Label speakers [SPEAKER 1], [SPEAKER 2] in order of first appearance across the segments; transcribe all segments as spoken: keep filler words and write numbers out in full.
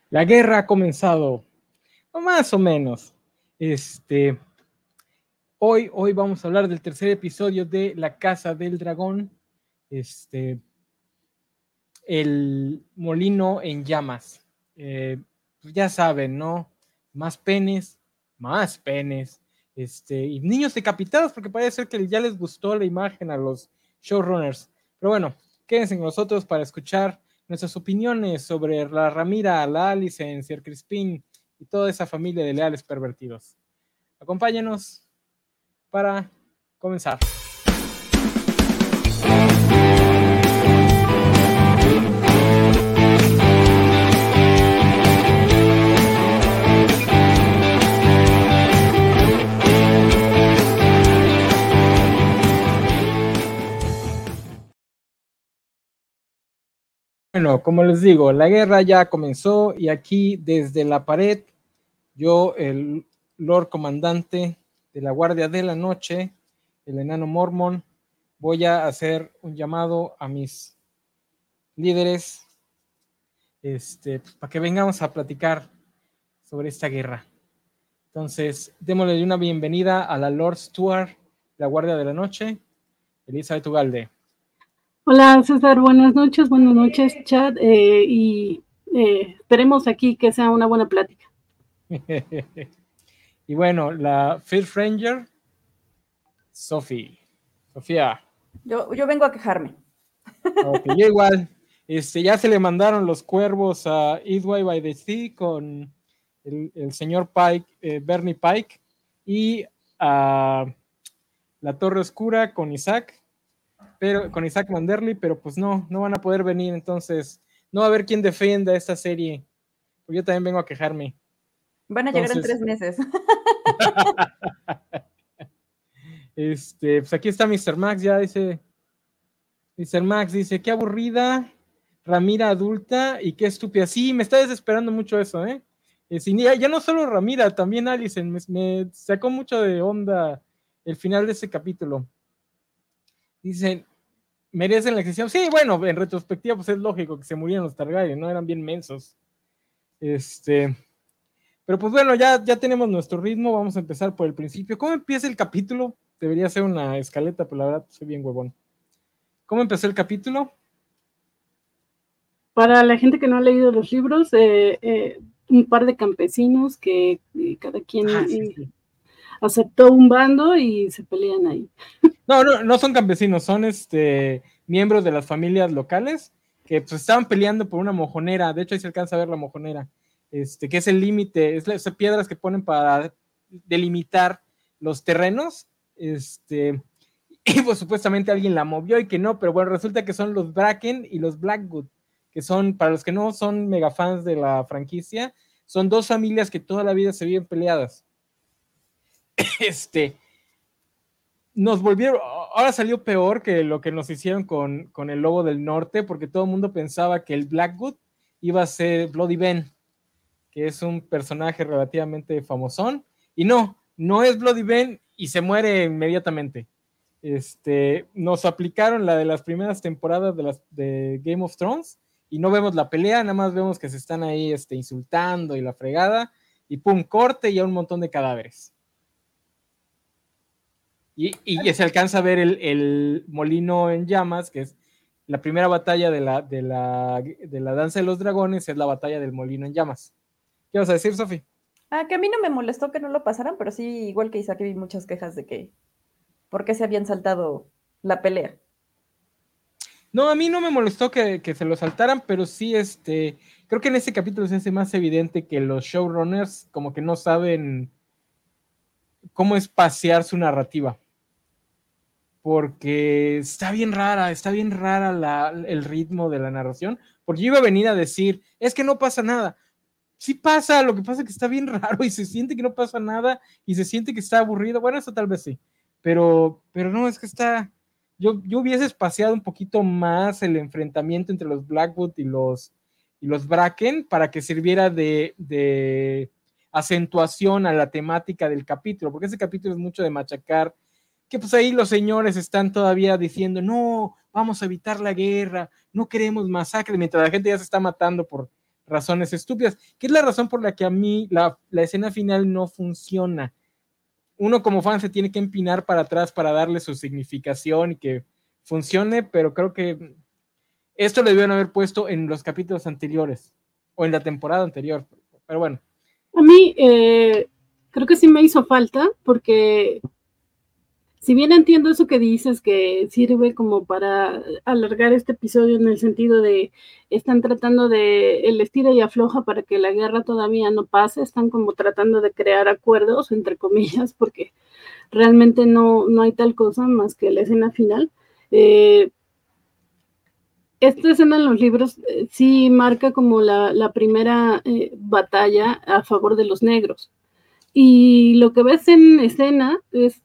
[SPEAKER 1] La guerra ha comenzado, o más o menos. Este, hoy, hoy vamos a hablar del tercer episodio de La Casa del Dragón. Este, el molino en llamas. Eh, pues ya saben, ¿no? Más penes, más penes. Este, y niños decapitados, porque parece ser que ya les gustó la imagen a los showrunners. Pero bueno, quédense con nosotros para escuchar nuestras opiniones sobre la Ramira, la Alicent, Sir Crispin y toda esa familia de leales pervertidos. Acompáñenos para comenzar. Bueno, como les digo, la guerra ya comenzó y aquí desde la pared, yo, el Lord Comandante de la Guardia de la Noche, el enano Mormon, voy a hacer un llamado a mis líderes este, para que vengamos a platicar sobre esta guerra. Entonces, démosle una bienvenida a la Lord Stewart, la Guardia de la Noche, Elizabeth Ugalde.
[SPEAKER 2] Hola César, buenas noches, buenas noches Chad, eh, y eh, esperemos aquí que sea una buena plática.
[SPEAKER 1] Y bueno, la First Ranger, Sophie. Sofía.
[SPEAKER 3] Yo, yo vengo a quejarme.
[SPEAKER 1] Ok, yo igual. Este, ya se le mandaron los cuervos a Eastway by the Sea con el, el señor Pike, eh, Bernie Pike, y a la Torre Oscura con Isaac, pero con Isaac Manderly, pero pues no, no van a poder venir, entonces no va a haber quien defienda esta serie. Pues yo también vengo a quejarme.
[SPEAKER 3] Van a
[SPEAKER 1] entonces,
[SPEAKER 3] llegar en tres meses.
[SPEAKER 1] este, pues aquí está mister Max, ya dice. mister Max dice, qué aburrida Ramira adulta y qué estúpida. Sí, me está desesperando mucho eso, ¿eh? eh sí, ya, ya no solo Ramira, también Alicent. Me, me sacó mucho de onda el final de ese capítulo. Dicen, merecen la excepción. Sí, bueno, en retrospectiva, pues es lógico que se murieron los Targaryen, ¿no? Eran bien mensos. Este... Pero pues bueno, ya, ya tenemos nuestro ritmo, vamos a empezar por el principio. ¿Cómo empieza el capítulo? Debería ser una escaleta, pero la verdad soy bien huevón. ¿Cómo empezó el capítulo?
[SPEAKER 2] Para la gente que no ha leído los libros, eh, eh, un par de campesinos que eh, cada quien ah, sí, sí. aceptó un bando y se pelean ahí.
[SPEAKER 1] No, no, no son campesinos, son este, miembros de las familias locales que pues, estaban peleando por una mojonera. De hecho, ahí se alcanza a ver la mojonera, este, que es el límite, es las piedras que ponen para delimitar los terrenos. Este, y pues supuestamente alguien la movió y que no, pero bueno, resulta que son los Bracken y los Blackwood, que son, para los que no son mega fans de la franquicia, son dos familias que toda la vida se viven peleadas. Este, nos volvieron, ahora salió peor que lo que nos hicieron con, con el Lobo del Norte, porque todo el mundo pensaba que el Blackwood iba a ser Bloody Ben, que es un personaje relativamente famosón, y no, no es Bloody Ben y se muere inmediatamente. Este, nos aplicaron la de las primeras temporadas de, las, de Game of Thrones y no vemos la pelea, nada más vemos que se están ahí este, insultando y la fregada, y pum, corte y a un montón de cadáveres. Y, y se alcanza a ver el, el molino en llamas, que es la primera batalla de la, de, la, de la danza de los dragones, es la batalla del molino en llamas. ¿Qué vas a decir, Sofi?
[SPEAKER 3] Ah, que a mí no me molestó que no lo pasaran, pero sí, igual que Isaac, vi muchas quejas de que por qué se habían saltado la pelea.
[SPEAKER 1] No, a mí no me molestó que, que se lo saltaran, pero sí, este, creo que en este capítulo se hace más evidente que los showrunners como que no saben cómo espaciar su narrativa. Porque está bien rara, está bien rara la, el ritmo de la narración, porque yo iba a venir a decir, es que no pasa nada. Sí pasa, lo que pasa es que está bien raro y se siente que no pasa nada y se siente que está aburrido. Bueno, eso tal vez sí, pero, pero no, es que está... Yo, yo hubiese espaciado un poquito más el enfrentamiento entre los Blackwood y los, y los Bracken para que sirviera de, de acentuación a la temática del capítulo, porque ese capítulo es mucho de machacar, que pues ahí los señores están todavía diciendo, no, vamos a evitar la guerra, no queremos masacre, mientras la gente ya se está matando por razones estúpidas, que es la razón por la que a mí la, la escena final no funciona. Uno como fan se tiene que empinar para atrás para darle su significación y que funcione, pero creo que esto lo debieron haber puesto en los capítulos anteriores o en la temporada anterior, pero bueno.
[SPEAKER 2] A mí eh, creo que sí me hizo falta, porque si bien entiendo eso que dices, que sirve como para alargar este episodio en el sentido de están tratando de el estira y afloja para que la guerra todavía no pase, están como tratando de crear acuerdos, entre comillas, porque realmente no, no hay tal cosa más que la escena final. Eh, esta escena en los libros eh, sí marca como la, la primera eh, batalla a favor de los negros. Y lo que ves en escena es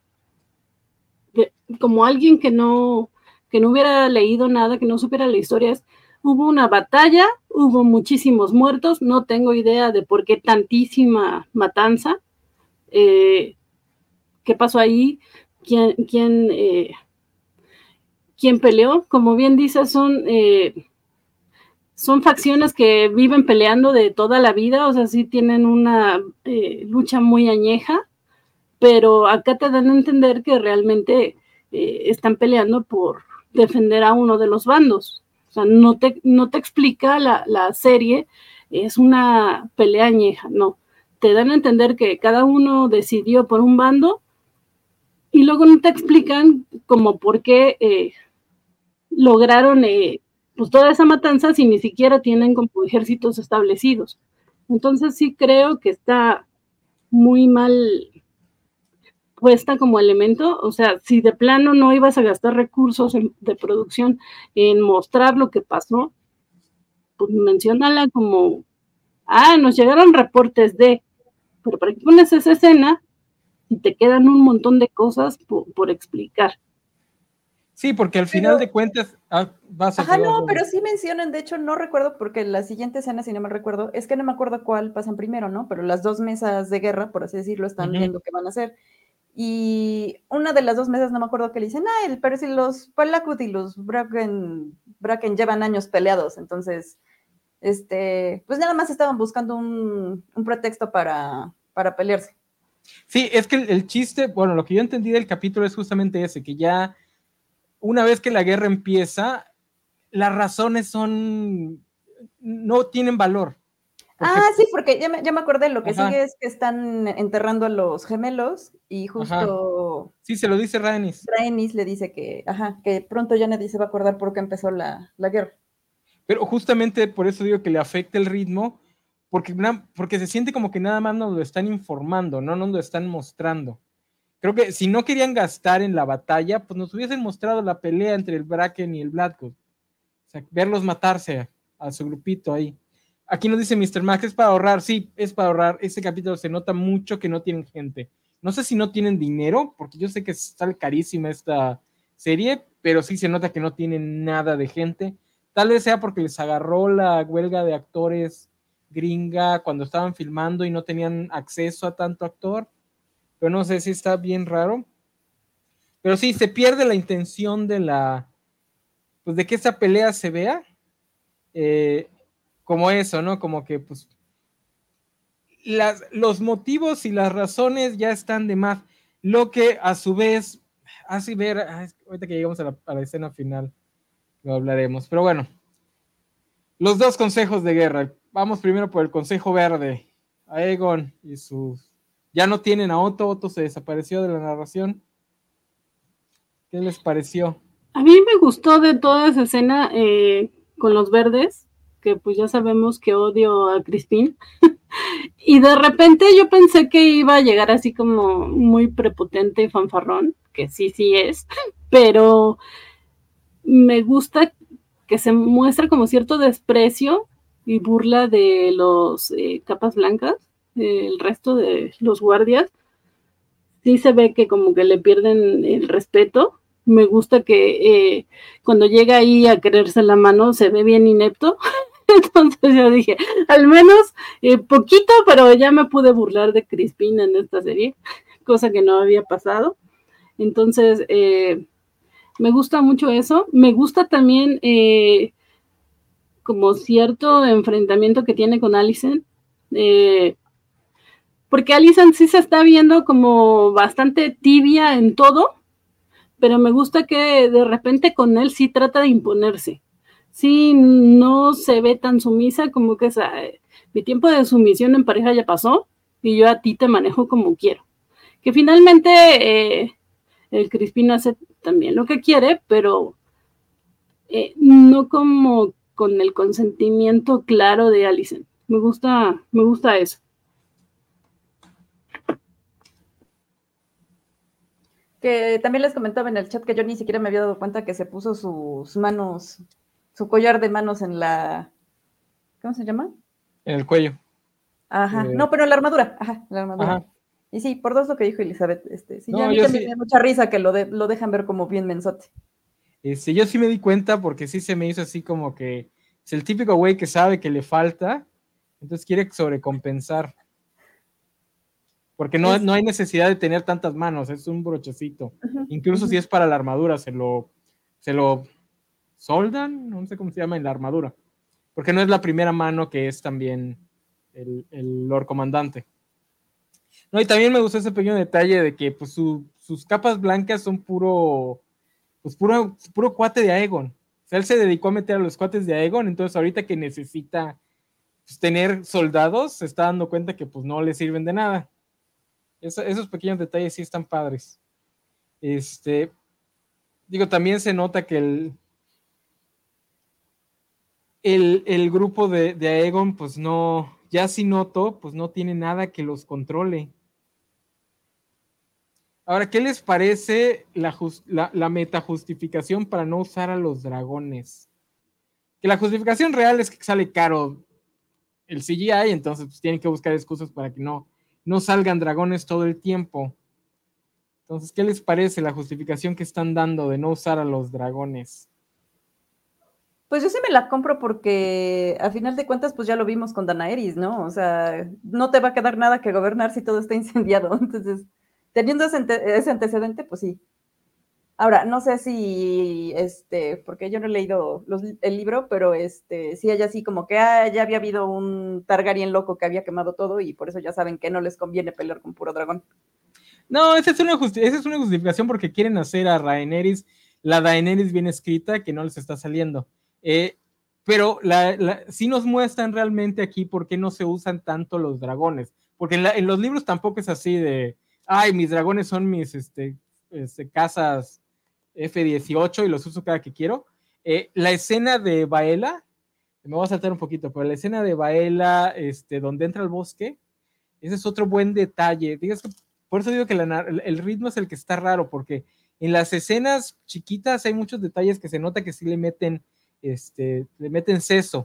[SPEAKER 2] de, como alguien que no, que no hubiera leído nada, que no supiera la historia, es, hubo una batalla, hubo muchísimos muertos, no tengo idea de por qué tantísima matanza, eh, qué pasó ahí, quién, quién, eh, quién peleó, como bien dices, son... Eh, son facciones que viven peleando de toda la vida, o sea, sí tienen una eh, lucha muy añeja, pero acá te dan a entender que realmente eh, están peleando por defender a uno de los bandos. O sea, no te, no te explica la, la serie, es una pelea añeja, no. Te dan a entender que cada uno decidió por un bando y luego no te explican como por qué eh, lograron... Eh, pues toda esa matanza si ni siquiera tienen como ejércitos establecidos. Entonces sí creo que está muy mal puesta como elemento, o sea, si de plano no ibas a gastar recursos en, de producción en mostrar lo que pasó, pues menciónala como, ah, nos llegaron reportes de, pero ¿para qué pones esa escena si te quedan un montón de cosas por, por explicar?
[SPEAKER 1] Sí, porque al final pero, de cuentas ah, vas a...
[SPEAKER 3] Ajá, no, algo. Pero sí mencionan, de hecho no recuerdo, porque la siguiente escena, si no me recuerdo, es que no me acuerdo cuál pasan primero, ¿no? Pero las dos mesas de guerra, por así decirlo, están uh-huh. viendo qué van a hacer. Y una de las dos mesas, no me acuerdo qué le dicen, ah, pero si los Palakut y los Bracken, Bracken llevan años peleados, entonces, este, pues nada más estaban buscando un, un pretexto para, para pelearse.
[SPEAKER 1] Sí, es que el, el chiste, bueno, lo que yo entendí del capítulo es justamente ese, que ya una vez que la guerra empieza, las razones son, no tienen valor.
[SPEAKER 3] Porque, ah, sí, porque ya me, ya me acordé, lo que ajá. sigue es que están enterrando a los gemelos y justo...
[SPEAKER 1] Ajá. Sí, se lo dice Rhaenys.
[SPEAKER 3] Rhaenys le dice que, ajá, que pronto ya nadie se va a acordar por qué empezó la, la guerra.
[SPEAKER 1] Pero justamente por eso digo que le afecta el ritmo, porque, porque se siente como que nada más nos lo están informando, no nos lo están mostrando. Creo que si no querían gastar en la batalla, pues nos hubiesen mostrado la pelea entre el Bracken y el Blackwood. O sea, verlos matarse a, a su grupito ahí. Aquí nos dice mister Max, es para ahorrar. Sí, es para ahorrar. Este capítulo se nota mucho que no tienen gente. No sé si no tienen dinero, porque yo sé que sale carísima esta serie, pero sí se nota que no tienen nada de gente. Tal vez sea porque les agarró la huelga de actores gringa cuando estaban filmando y no tenían acceso a tanto actor. Pero no sé si está bien raro. Pero sí, se pierde la intención de la, pues de que esta pelea se vea eh, como eso, ¿no? Como que, pues, las, los motivos y las razones ya están de más. Lo que a su vez hace ver, ahorita que llegamos a la, a la escena final, lo hablaremos. Pero bueno, los dos consejos de guerra. Vamos primero por el consejo verde. Aegon y sus... Ya no tienen a Otto, Otto se desapareció de la narración. ¿Qué les pareció?
[SPEAKER 2] A mí me gustó de toda esa escena eh, con los verdes, que pues ya sabemos que odio a Crispín. Y de repente yo pensé que iba a llegar así como muy prepotente y fanfarrón, que sí, sí es, pero me gusta que se muestra como cierto desprecio y burla de los eh, capas blancas, el resto de los guardias. Sí se ve que como que le pierden el respeto. Me gusta que eh, cuando llega ahí a quererse la mano se ve bien inepto. Entonces yo dije, al menos eh, poquito, pero ya me pude burlar de Crispín en esta serie, cosa que no había pasado. Entonces, eh, me gusta mucho eso. Me gusta también eh, como cierto enfrentamiento que tiene con Alicent, eh, porque Alicent sí se está viendo como bastante tibia en todo, pero me gusta que de repente con él sí trata de imponerse. Sí, no se ve tan sumisa, como que esa, mi tiempo de sumisión en pareja ya pasó y yo a ti te manejo como quiero. Que finalmente eh, el Crispino hace también lo que quiere, pero eh, no como con el consentimiento claro de Alicent. Me gusta, me gusta eso.
[SPEAKER 3] Que también les comentaba en el chat que yo ni siquiera me había dado cuenta que se puso sus manos, su collar de manos en la, ¿cómo se llama?
[SPEAKER 1] En el cuello.
[SPEAKER 3] Ajá, eh, no, pero en la armadura, ajá, la armadura. Ajá. Y sí, por dos lo que dijo Elizabeth, este, sí, no, ya a mí también sí. Me da mucha risa que lo, de, lo dejan ver como bien mensote.
[SPEAKER 1] Este, yo sí me di cuenta porque sí se me hizo así como que es el típico güey que sabe que le falta, entonces quiere sobrecompensar. Porque no, es, no hay necesidad de tener tantas manos, es un brochecito. Uh-huh, Incluso uh-huh. si es para la armadura, se lo, se lo soldan, no sé cómo se llama en la armadura. Porque no es la primera mano que es también el, el Lord Comandante. No, y también me gustó ese pequeño detalle de que pues, su, sus capas blancas son puro, pues puro, puro cuate de Aegon. O sea, él se dedicó a meter a los cuates de Aegon, entonces ahorita que necesita pues, tener soldados, se está dando cuenta que pues no le sirven de nada. Eso, esos pequeños detalles sí están padres. Este, digo, también se nota que el, el, el grupo de, de Aegon, pues no, ya sí noto, pues no tiene nada que los controle. Ahora, ¿qué les parece la, just, la, la metajustificación para no usar a los dragones? Que la justificación real es que sale caro el C G I, entonces pues, tienen que buscar excusas para que no, no salgan dragones todo el tiempo. Entonces, ¿qué les parece la justificación que están dando de no usar a los dragones?
[SPEAKER 3] Pues yo sí me la compro porque a final de cuentas pues ya lo vimos con Daenerys, ¿no? O sea, no te va a quedar nada que gobernar si todo está incendiado. Entonces, teniendo ese, ante ese antecedente, pues sí. Ahora, no sé si, este, porque yo no he leído los, el libro, pero este, sí hay así como que ah, ya había habido un Targaryen loco que había quemado todo y por eso ya saben que no les conviene pelear con puro dragón.
[SPEAKER 1] No, esa es una, esa es una justificación porque quieren hacer a Daenerys, la Daenerys bien escrita que no les está saliendo. Eh, pero la, la, sí nos muestran realmente aquí por qué no se usan tanto los dragones. Porque en, la, en los libros tampoco es así de, ay, mis dragones son mis este, este, casas F dieciocho y los uso cada que quiero. Eh, la escena de Baela, me voy a saltar un poquito, pero la escena de Baela, este, donde entra al bosque, ese es otro buen detalle. Digas que, por eso digo que la, el ritmo es el que está raro, porque en las escenas chiquitas hay muchos detalles que se nota que sí le meten, este, le meten seso.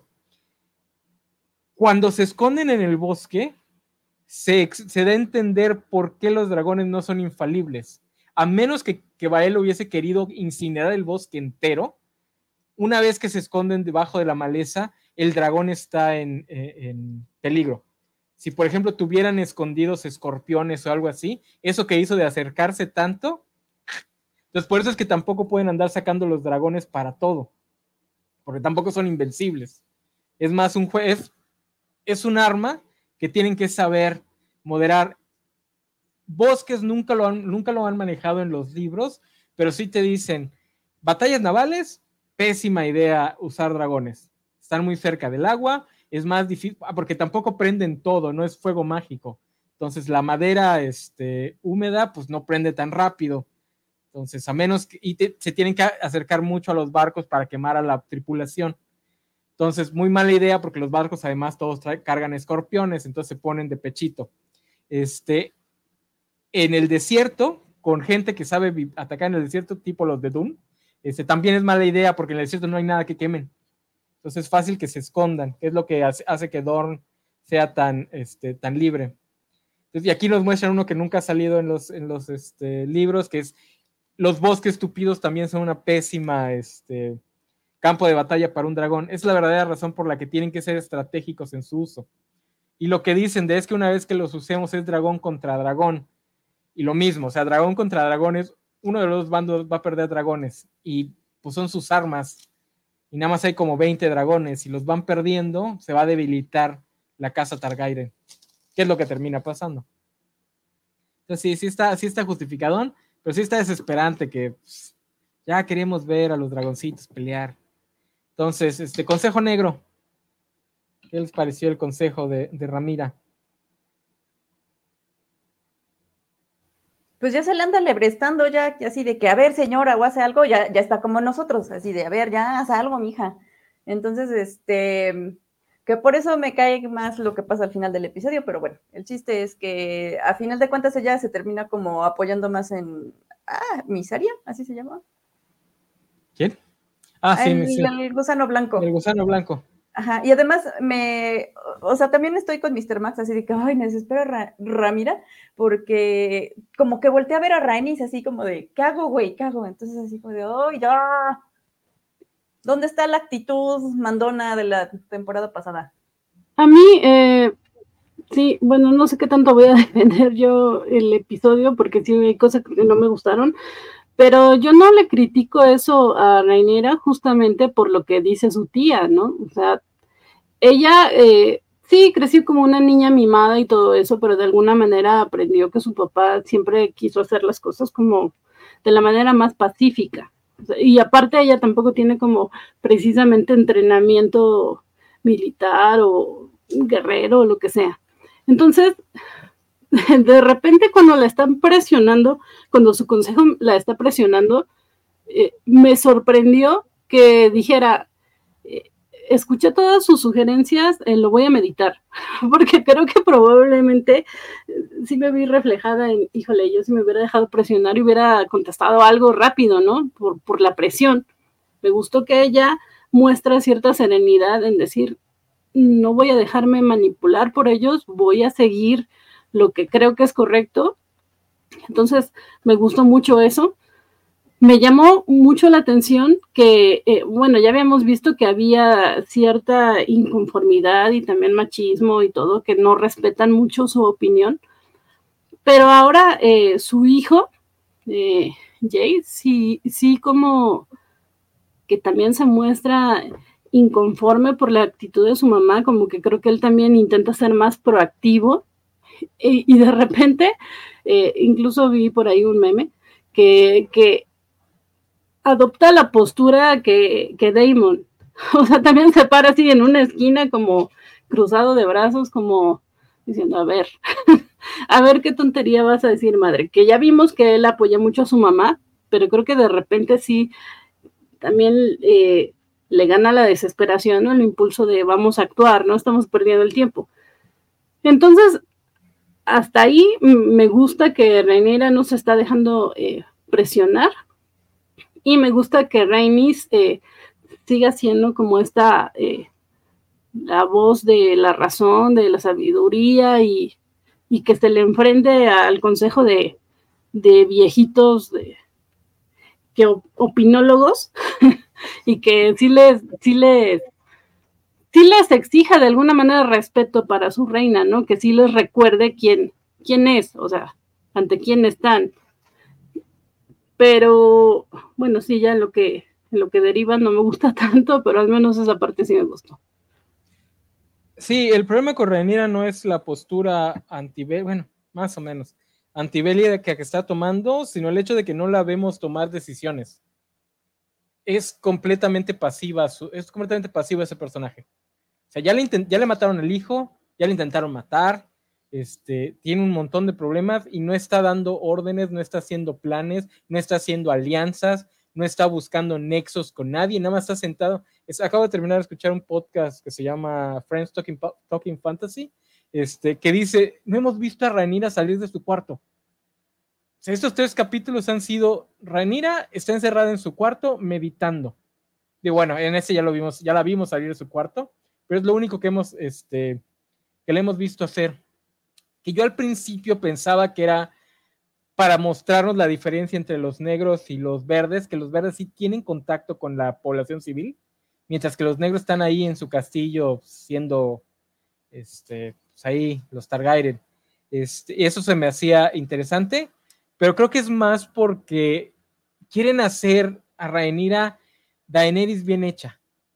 [SPEAKER 1] Cuando se esconden en el bosque, se, se da a entender por qué los dragones no son infalibles. A menos que, que Bael hubiese querido incinerar el bosque entero, una vez que se esconden debajo de la maleza, el dragón está en, en peligro. Si, por ejemplo, tuvieran escondidos escorpiones o algo así, eso que hizo de acercarse tanto, entonces por eso es que tampoco pueden andar sacando los dragones para todo, porque tampoco son invencibles. Es más un juez, es un arma que tienen que saber moderar. Bosques nunca lo han, nunca lo han manejado en los libros, pero sí te dicen, batallas navales, pésima idea usar dragones. Están muy cerca del agua, es más difícil, porque tampoco prenden todo, no es fuego mágico. Entonces la madera este, húmeda pues no prende tan rápido. Entonces a menos que y te, se tienen que acercar mucho a los barcos para quemar a la tripulación. Entonces muy mala idea porque los barcos además todos traen, cargan escorpiones, entonces se ponen de pechito. Este, en el desierto, con gente que sabe atacar en el desierto, tipo los de Dune, este, también es mala idea porque en el desierto no hay nada que quemen. Entonces es fácil que se escondan, que es lo que hace, hace que Dorne sea tan, este, tan libre. Entonces, y aquí nos muestran uno que nunca ha salido en los, en los este, libros, que es los bosques tupidos también son una pésima este, campo de batalla para un dragón. Es la verdadera razón por la que tienen que ser estratégicos en su uso. Y lo que dicen de es que una vez que los usemos es dragón contra dragón. Y lo mismo, o sea, dragón contra dragones, uno de los bandos va a perder dragones y pues son sus armas. y nada más hay como veinte dragones y los van perdiendo, se va a debilitar la casa Targaryen, que es lo que termina pasando. Entonces sí, sí está, sí está justificadón, pero sí está desesperante que pues, ya queremos ver a los dragoncitos pelear. Entonces, este consejo negro, ¿qué les pareció el consejo de, de Ramira?
[SPEAKER 3] Pues ya se le anda lebrestando ya, así de que, a ver, señora, o hace algo, ya, ya está como nosotros, así de, a ver, ya haz algo, mija. Entonces, este, que por eso me cae más lo que pasa al final del episodio, pero bueno, el chiste es que a final de cuentas ella se termina como apoyando más en, ah, Mysaria, así se llama.
[SPEAKER 1] ¿Quién? Ah, sí,
[SPEAKER 3] el,
[SPEAKER 1] sí.
[SPEAKER 3] el gusano blanco.
[SPEAKER 1] El gusano blanco.
[SPEAKER 3] Ajá, y además me, o sea, también estoy con mister Max así de que, ay, me desespero a Ra Ramira, porque como que volteé a ver a Rhaenys así como de, ¿qué hago, güey? ¿Qué hago? Entonces así como de, ay, ya, ¿dónde está la actitud mandona de la temporada pasada?
[SPEAKER 2] A mí, eh, sí, bueno, no sé qué tanto voy a defender yo el episodio, porque sí hay cosas que no me gustaron, pero yo no le critico eso a Rhaenyra justamente por lo que dice su tía, ¿no? O sea, ella eh, sí creció como una niña mimada y todo eso, pero de alguna manera aprendió que su papá siempre quiso hacer las cosas como de la manera más pacífica. O sea, y aparte ella tampoco tiene como precisamente entrenamiento militar o guerrero o lo que sea. Entonces, de repente cuando la están presionando, cuando su consejo la está presionando, eh, me sorprendió que dijera, eh, escuché todas sus sugerencias, eh, lo voy a meditar, porque creo que probablemente eh, sí me vi reflejada en, híjole, yo sí me hubiera dejado presionar y hubiera contestado algo rápido, ¿no? Por, por la presión. Me gustó que ella muestra cierta serenidad en decir, no voy a dejarme manipular por ellos, voy a seguir lo que creo que es correcto. Entonces, me gustó mucho eso. Me llamó mucho la atención que, eh, bueno, ya habíamos visto que había cierta inconformidad y también machismo y todo, que no respetan mucho su opinión, pero ahora eh, su hijo, eh, Jay, sí, sí como que también se muestra inconforme por la actitud de su mamá, como que creo que él también intenta ser más proactivo y, y de repente, eh, incluso vi por ahí un meme que, que adopta la postura que, que Daemon, o sea, también se para así en una esquina como cruzado de brazos, como diciendo, a ver, a ver qué tontería vas a decir, madre, que ya vimos que él apoya mucho a su mamá, pero creo que de repente sí, también eh, le gana la desesperación, ¿no? El impulso de vamos a actuar, no estamos perdiendo el tiempo. Entonces, hasta ahí me gusta que Rhaenyra no se está dejando eh, presionar, y me gusta que Rhaenys eh, siga siendo como esta eh, la voz de la razón, de la sabiduría, y, y que se le enfrente al consejo de, de viejitos de, que opinólogos y que sí les, sí les sí les exija de alguna manera respeto para su reina, ¿no? Que sí les recuerde quién, quién es, o sea, ante quién están. Pero, bueno, sí, ya en lo que, en lo que deriva no me gusta tanto, pero al menos esa parte sí me gustó.
[SPEAKER 1] Sí, el problema con Rhaenyra no es la postura antibélica, bueno, más o menos, antibélica que está tomando, sino el hecho de que no la vemos tomar decisiones. Es completamente pasiva, es completamente pasivo ese personaje. O sea, ya le, ya le mataron al hijo, ya le intentaron matar, este, tiene un montón de problemas y no está dando órdenes, no está haciendo planes, no está haciendo alianzas, no está buscando nexos con nadie, nada más está sentado. Es, acabo de terminar de escuchar un podcast que se llama Friends Talking, Talking Fantasy, este, que dice, no hemos visto a Rhaenyra salir de su cuarto. O sea, estos tres capítulos han sido, Rhaenyra está encerrada en su cuarto meditando. Y bueno, en ese ya lo vimos, ya la vimos salir de su cuarto, pero es lo único que hemos, este, que le hemos visto hacer. Que yo al principio pensaba que era para mostrarnos la diferencia entre los negros y los verdes, que los verdes sí tienen contacto con la población civil, mientras que los negros están ahí en su castillo siendo, este, pues ahí los Targaryen. Este, eso se me hacía interesante, pero creo que es más porque quieren hacer a Rhaenyra Daenerys bien hecha.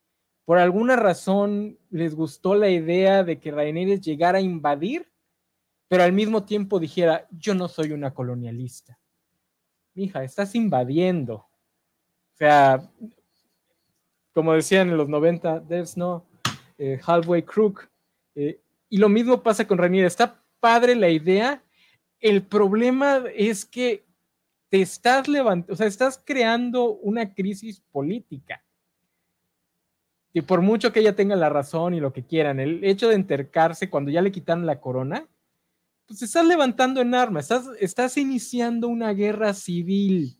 [SPEAKER 1] por alguna razón les gustó la idea de que Rhaenyra llegara a invadir, pero al mismo tiempo dijera, yo no soy una colonialista. Mija, estás invadiendo. O sea, como decían en los noventa, there's no eh, halfway crook. Eh, y lo mismo pasa con Rhaenyra. Está padre la idea. El problema es que te estás levantando, o sea, estás creando una crisis política. Y por mucho que ella tenga la razón y lo que quieran, el hecho de entercarse cuando ya le quitaron la corona, pues estás levantando en armas, estás, estás iniciando una guerra civil.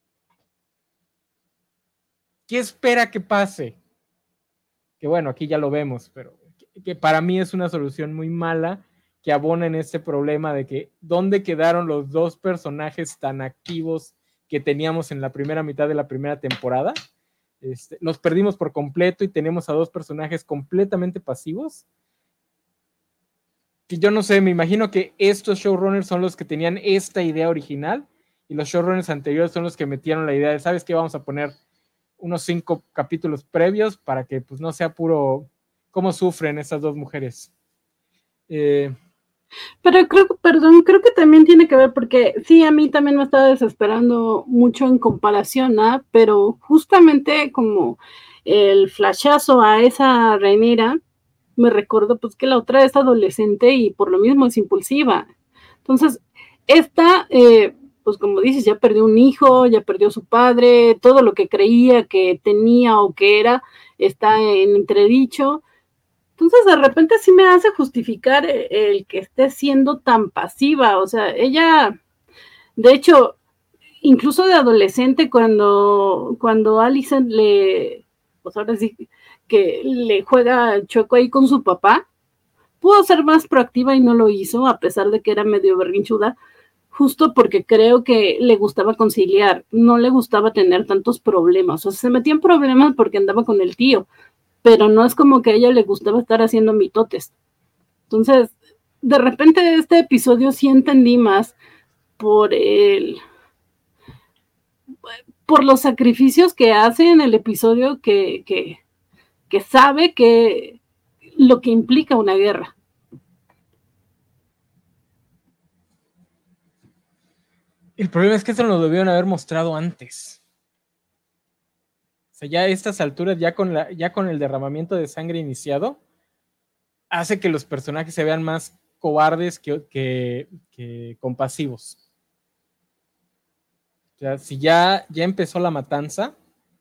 [SPEAKER 1] ¿Qué espera que pase? Que bueno, aquí ya lo vemos, pero que, que para mí es una solución muy mala que abona en este problema de que ¿dónde quedaron los dos personajes tan activos que teníamos en la primera mitad de la primera temporada? Este, los perdimos por completo y tenemos a dos personajes completamente pasivos. Que yo no sé, me imagino que estos showrunners son los que tenían esta idea original y los showrunners anteriores son los que metieron la idea de, ¿sabes qué? Vamos a poner unos cinco capítulos previos para que pues no sea puro cómo sufren esas dos mujeres. Eh,
[SPEAKER 2] Pero creo, perdón, creo que también tiene que ver porque sí, a mí también me estaba desesperando mucho en comparación, ¿ah? Pero justamente como el flashazo a esa Rhaenyra, me recordó pues que la otra es adolescente y por lo mismo es impulsiva. Entonces, esta, eh, pues como dices, ya perdió un hijo, ya perdió su padre, todo lo que creía que tenía o que era está en entredicho. Entonces, de repente sí me hace justificar el que esté siendo tan pasiva. O sea, ella, de hecho, incluso de adolescente, cuando, cuando Alicent le, pues ahora sí, que le juega chueco ahí con su papá, pudo ser más proactiva y no lo hizo, a pesar de que era medio berrinchuda, justo porque creo que le gustaba conciliar, no le gustaba tener tantos problemas. O sea, se metía en problemas porque andaba con el tío, pero no es como que a ella le gustaba estar haciendo mitotes. Entonces, de repente este episodio sí entendí más por el por los sacrificios que hace en el episodio que, que, que sabe que lo que implica una guerra.
[SPEAKER 1] el problema es que eso nos lo debieron haber mostrado antes. O sea, ya a estas alturas, ya con, la, ya con el derramamiento de sangre iniciado, hace que los personajes se vean más cobardes que, que, que compasivos. O sea, si ya, ya empezó la matanza,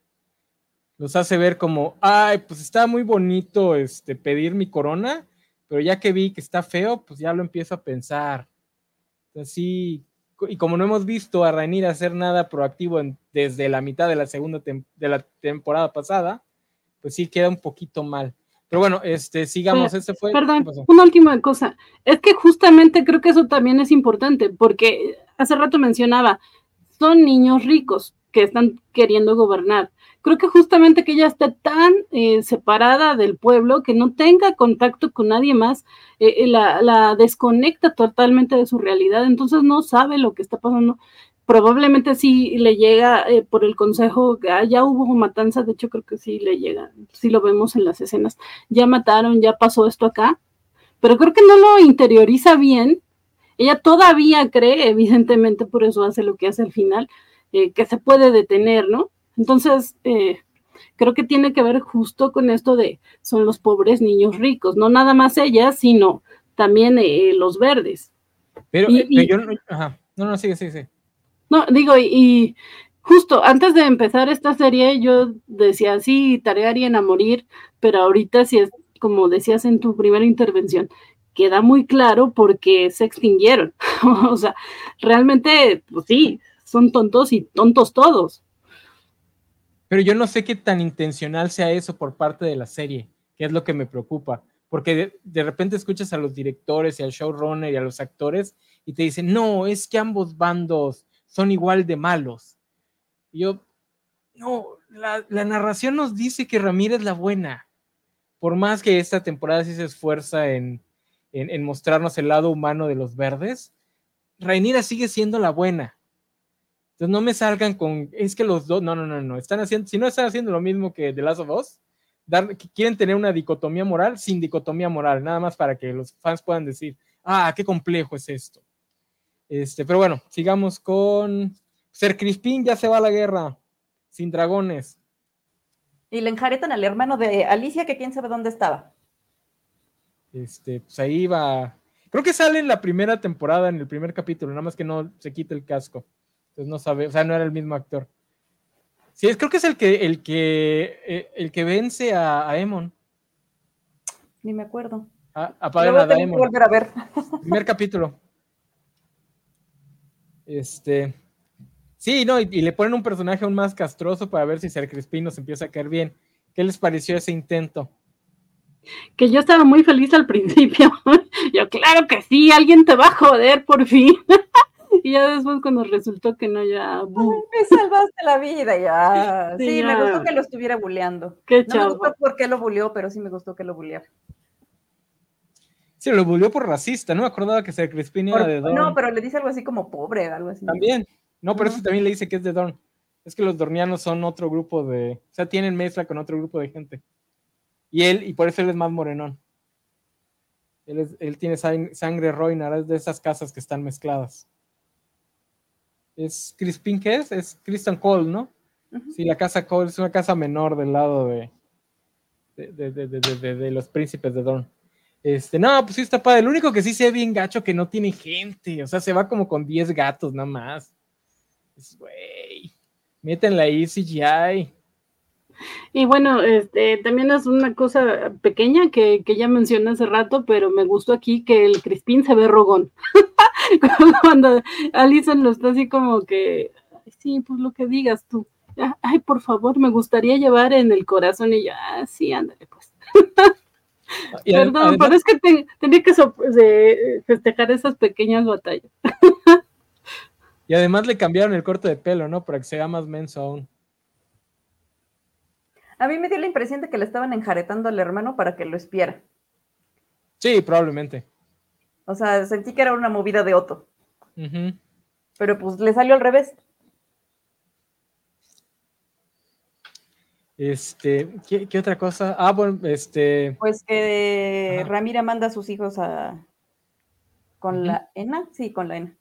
[SPEAKER 1] los hace ver como, ay, pues está muy bonito este, pedir mi corona, pero ya que vi que está feo, pues ya lo empiezo a pensar. Entonces, sí, y como no hemos visto a Rhaenyra hacer nada proactivo en, desde la mitad de la segunda tem- de la temporada pasada, pues sí queda un poquito mal. Pero bueno, este, sigamos, este fue...
[SPEAKER 2] Perdón, una última cosa. Es que justamente creo que eso también es importante, porque hace rato mencionaba, son niños ricos que están queriendo gobernar. Creo que justamente que ella esté tan eh, separada del pueblo, que no tenga contacto con nadie más, eh, la, la desconecta totalmente de su realidad, entonces no sabe lo que está pasando. Probablemente sí le llega eh, por el consejo, ah, ya hubo matanza, de hecho creo que sí le llega, sí lo vemos en las escenas, ya mataron, ya pasó esto acá, pero creo que no lo interioriza bien. Ella todavía cree, evidentemente por eso hace lo que hace al final, eh, que se puede detener, ¿no? Entonces, eh, creo que tiene que ver justo con esto de son los pobres niños ricos, no nada más ella, sino también eh, los verdes.
[SPEAKER 1] Pero,
[SPEAKER 2] y,
[SPEAKER 1] eh, pero yo no, ajá, no, no, sigue, sigue, sigue.
[SPEAKER 2] No, digo, y, y justo antes de empezar esta serie, yo decía, sí, Targaryen a morir, pero ahorita sí es, como decías en tu primera intervención, queda muy claro porque se extinguieron. O sea, realmente, pues sí, son tontos y tontos todos.
[SPEAKER 1] Pero yo no sé qué tan intencional sea eso por parte de la serie, que es lo que me preocupa. Porque de, de repente escuchas a los directores y al showrunner y a los actores y te dicen, no, es que ambos bandos son igual de malos. Y yo, no, la, la narración nos dice que Rhaenyra es la buena. Por más que esta temporada sí se esfuerza en, en, en mostrarnos el lado humano de los verdes, Rhaenyra sigue siendo la buena. Entonces no me salgan con, es que los dos, no, no, no, no, están haciendo, si no están haciendo lo mismo que The Last of Us, dar, que quieren tener una dicotomía moral sin dicotomía moral, nada más para que los fans puedan decir, ah, qué complejo es esto. Este, pero bueno, sigamos con Ser Crispín, ya se va a la guerra, sin dragones.
[SPEAKER 3] Y le enjaretan al hermano de Alicia, que quién sabe dónde estaba.
[SPEAKER 1] Este, pues ahí va. Creo que sale en la primera temporada, en el primer capítulo, nada más que no se quita el casco. Entonces no sabe, o sea, no era el mismo actor. Sí, es, creo que es el que, el que, el que vence a, a Aemon.
[SPEAKER 3] Ni me acuerdo.
[SPEAKER 1] A, a
[SPEAKER 3] Pero voy a tener que volver a ver.
[SPEAKER 1] Primer capítulo. Este. Sí, no, y, y le ponen un personaje aún más castroso para ver si Ser Crispín nos empieza a caer bien. ¿Qué les pareció ese intento?
[SPEAKER 2] Que yo estaba muy feliz al principio. Yo, claro que sí, alguien te va a joder por fin. Y ya después cuando resultó que no, ya...
[SPEAKER 3] Ay, me salvaste la vida, ya. Sí,
[SPEAKER 2] Sí, ya.
[SPEAKER 3] me gustó que lo estuviera bulleando.
[SPEAKER 2] Qué
[SPEAKER 3] no
[SPEAKER 2] chavo.
[SPEAKER 3] me gustó por qué lo bulleó, pero sí me gustó que lo bulleara.
[SPEAKER 1] Sí, lo bulleó por racista, no me acordaba que Ser Crispín era
[SPEAKER 3] Por,
[SPEAKER 1] de Dorne.
[SPEAKER 3] no, pero le dice algo así como pobre, algo así.
[SPEAKER 1] También, no, pero
[SPEAKER 3] uh-huh.
[SPEAKER 1] eso también le dice que es de Dorne. Es que los dornianos son otro grupo de, o sea, tienen mezcla con otro grupo de gente. Y él, y por eso él es más morenón. Él, es, él tiene sangre Roinar, es de esas casas que están mezcladas. ¿Es Crispín qué es? Es Criston Cole, ¿no? Uh-huh. Sí, la casa Cole es una casa menor del lado de, de, de, de, de, de, de los príncipes de Dorne. Este, no, pues sí está padre. El único que sí se ve bien gacho que no tiene gente. O sea, se va como con diez gatos nada más. Es, güey, métanla ahí C G I.
[SPEAKER 2] Y bueno, este, también es una cosa pequeña que, que ya mencioné hace rato, pero me gustó aquí que el Crispín se ve rogón. Cuando Alicent lo está así como que, sí, pues lo que digas tú. Ay, por favor, me gustaría llevar en el corazón. Y yo, ah, sí, ándale, pues. Y Perdón, además, pero es que te, tenía que so, de, festejar esas pequeñas batallas.
[SPEAKER 1] Y además le cambiaron el corte de pelo, ¿no? Para que se vea más menso aún.
[SPEAKER 3] A mí me dio la impresión de que le estaban enjaretando al hermano para que lo espiara.
[SPEAKER 1] Sí, probablemente.
[SPEAKER 3] O sea, sentí que era una movida de Otto.
[SPEAKER 1] Uh-huh.
[SPEAKER 3] Pero pues le salió al revés.
[SPEAKER 1] Este, ¿qué, qué otra cosa? Ah, bueno, este...
[SPEAKER 3] Pues que Ajá. Ramira manda a sus hijos a... ¿Con uh-huh. la Ena? Sí, con la Ena.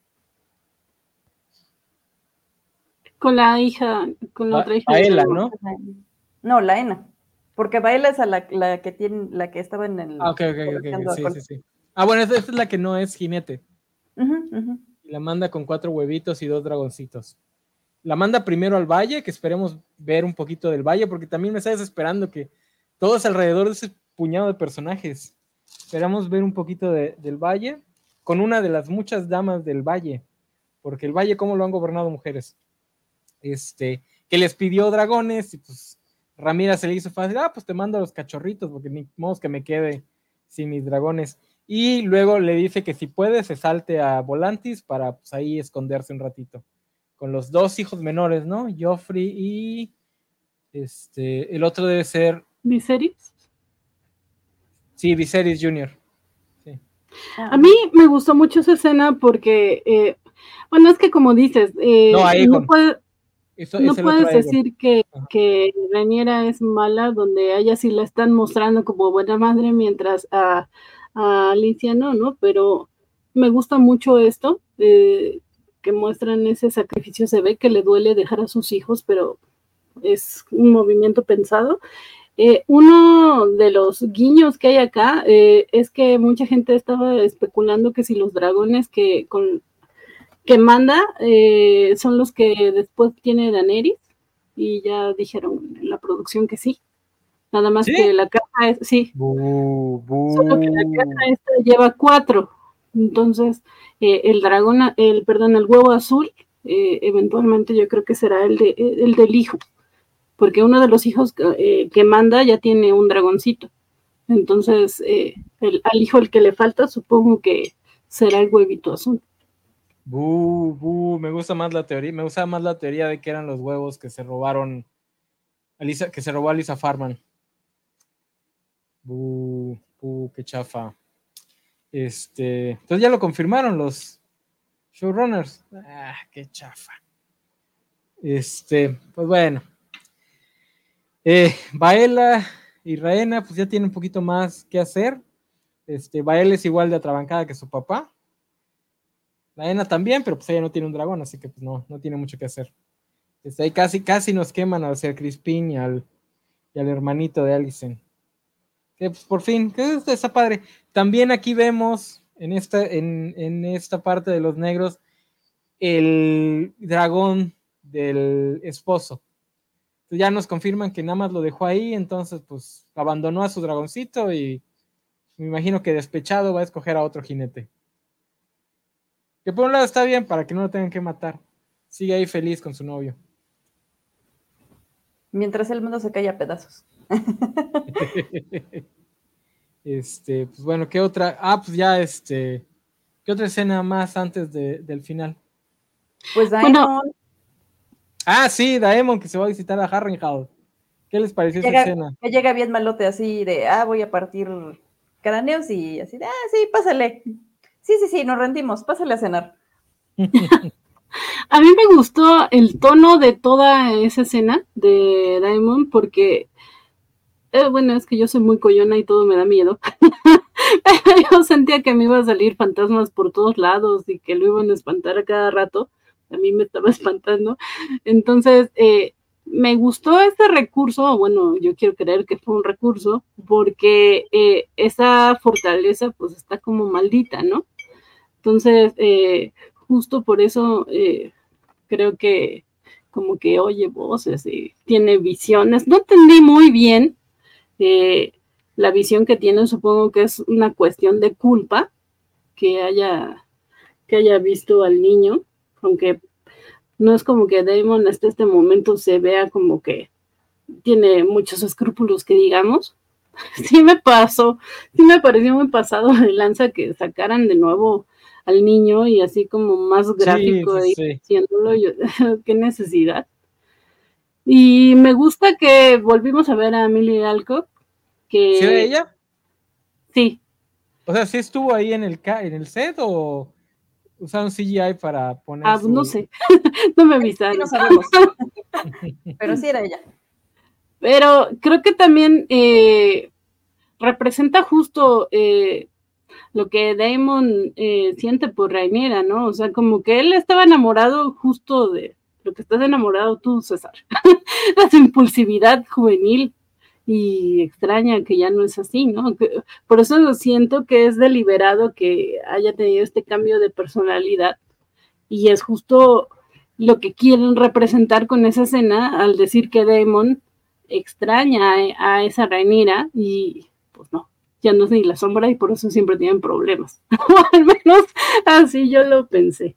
[SPEAKER 2] Con la hija, con la
[SPEAKER 1] ba-
[SPEAKER 2] otra hija.
[SPEAKER 1] Baela, ¿no?
[SPEAKER 3] No, la Ena. Porque Baela es a la, la que tiene, la que estaba en el...
[SPEAKER 1] Ah, ok, ok, ok, okay. Sí, sí, sí. Ah, bueno, esta, esta es la que no es jinete.
[SPEAKER 3] Uh-huh, uh-huh.
[SPEAKER 1] Y la manda con cuatro huevitos y dos dragoncitos. La manda primero al valle, que esperemos ver un poquito del valle, porque también me está desesperando que todos alrededor de ese puñado de personajes. Esperamos ver un poquito de, del valle, con una de las muchas damas del valle, porque el valle, ¿cómo lo han gobernado mujeres? Este, que les pidió dragones, y pues Ramira se le hizo fácil, ah, pues te mando a los cachorritos, porque ni modo que me quede sin mis dragones. Y luego le dice que si puede, se salte a Volantis para pues ahí esconderse un ratito. Con los dos hijos menores, ¿no? Joffrey y este, el otro debe ser...
[SPEAKER 2] ¿Viserys?
[SPEAKER 1] Sí, Viserys junior Sí.
[SPEAKER 2] A mí me gustó mucho esa escena porque, eh, bueno, es que como dices, eh,
[SPEAKER 1] no,
[SPEAKER 2] no, puede,
[SPEAKER 1] Eso,
[SPEAKER 2] no puedes decir que, que Rhaenyra es mala, donde a ella sí la están mostrando como buena madre, mientras a, a Alicia no, ¿no? Pero me gusta mucho esto, eh, que muestran ese sacrificio, se ve que le duele dejar a sus hijos, pero es un movimiento pensado. Eh, uno de los guiños que hay acá eh, es que mucha gente estaba especulando que si los dragones que, con, que manda eh, son los que después tiene Daenerys, y ya dijeron en la producción que sí. Nada más ¿Sí? que la caja es, sí, buh, buh. Solo que la caja esta lleva cuatro. Entonces, eh, el dragón, el, perdón, el huevo azul, eh, eventualmente yo creo que será el, de, el del hijo, porque uno de los hijos eh, que manda ya tiene un dragoncito. Entonces, eh, el, al hijo el que le falta, supongo que será el huevito azul.
[SPEAKER 1] Buh, buh, me gusta más la teoría, me gusta más la teoría de que eran los huevos que se robaron, Alisa, que se robó Alisa Farman. Buh, buh, qué chafa. Este, entonces ya lo confirmaron los showrunners. Ah, qué chafa. Este, pues bueno. Eh, Baela, y Rhaena pues ya tiene un poquito más que hacer. Este, Bael es igual de atrabancada que su papá. Rhaena también, pero pues ella no tiene un dragón, así que pues no, no tiene mucho que hacer. Este, ahí casi, casi nos queman a Ser Crispin y al, y al hermanito de Alicent. Que pues por fin, que está padre. También aquí vemos en esta, en, en esta parte de los negros el dragón del esposo. Entonces ya nos confirman que nada más lo dejó ahí, entonces pues abandonó a su dragoncito y me imagino que despechado va a escoger a otro jinete. Que por un lado está bien para que no lo tengan que matar. Sigue ahí feliz con su novio.
[SPEAKER 3] Mientras el mundo se cae a pedazos.
[SPEAKER 1] Este, pues bueno, ¿qué otra? Ah, pues ya este, ¿qué otra escena más antes de, del final?
[SPEAKER 3] Pues Daemon. Bueno,
[SPEAKER 1] ah, sí, Daemon que se va a visitar a Harrenhal. ¿Qué les pareció
[SPEAKER 3] llega,
[SPEAKER 1] esa escena?
[SPEAKER 3] Que llega bien malote así de, ah, voy a partir cráneos y así de, ah, sí, pásale. Sí, sí, sí, nos rendimos, pásale a cenar.
[SPEAKER 2] A mí me gustó el tono de toda esa escena de Daemon porque, eh, bueno, es que yo soy muy coyona y todo me da miedo. Yo sentía que me iban a salir fantasmas por todos lados y que lo iban a espantar a cada rato. A mí me estaba espantando. Entonces, eh, me gustó este recurso, bueno, yo quiero creer que fue un recurso, porque eh, esa fortaleza pues está como maldita, ¿no? Entonces, eh, justo por eso eh, creo que como que oye voces y tiene visiones. No entendí muy bien eh, la visión que tiene, supongo que es una cuestión de culpa que haya, que haya visto al niño, aunque no es como que Daemon hasta este momento se vea como que tiene muchos escrúpulos que digamos. Sí me pasó, sí me pareció muy pasado de lanza que sacaran de nuevo al niño y así como más gráfico
[SPEAKER 1] sí, sí, sí.
[SPEAKER 2] diciéndolo, yo, qué necesidad. Y me gusta que volvimos a ver a Millie Alcock. Que...
[SPEAKER 1] ¿Sí de ella?
[SPEAKER 2] Sí.
[SPEAKER 1] O sea, ¿sí estuvo ahí en el, en el set o usaron C G I para poner
[SPEAKER 2] Ah,
[SPEAKER 1] su...
[SPEAKER 2] no sé, no me avisaron.
[SPEAKER 3] Sí, no sabemos. Pero sí era ella.
[SPEAKER 2] Pero creo que también eh, representa justo eh, lo que Daemon eh, siente por Rhaenyra, ¿no? O sea, como que él estaba enamorado justo de lo que estás enamorado tú, César. La impulsividad juvenil y extraña que ya no es así, ¿no? Por eso siento que es deliberado que haya tenido este cambio de personalidad y es justo lo que quieren representar con esa escena al decir que Daemon extraña a, a esa Rhaenyra y pues no, ya no es ni la sombra y por eso siempre tienen problemas. O al menos así yo lo pensé.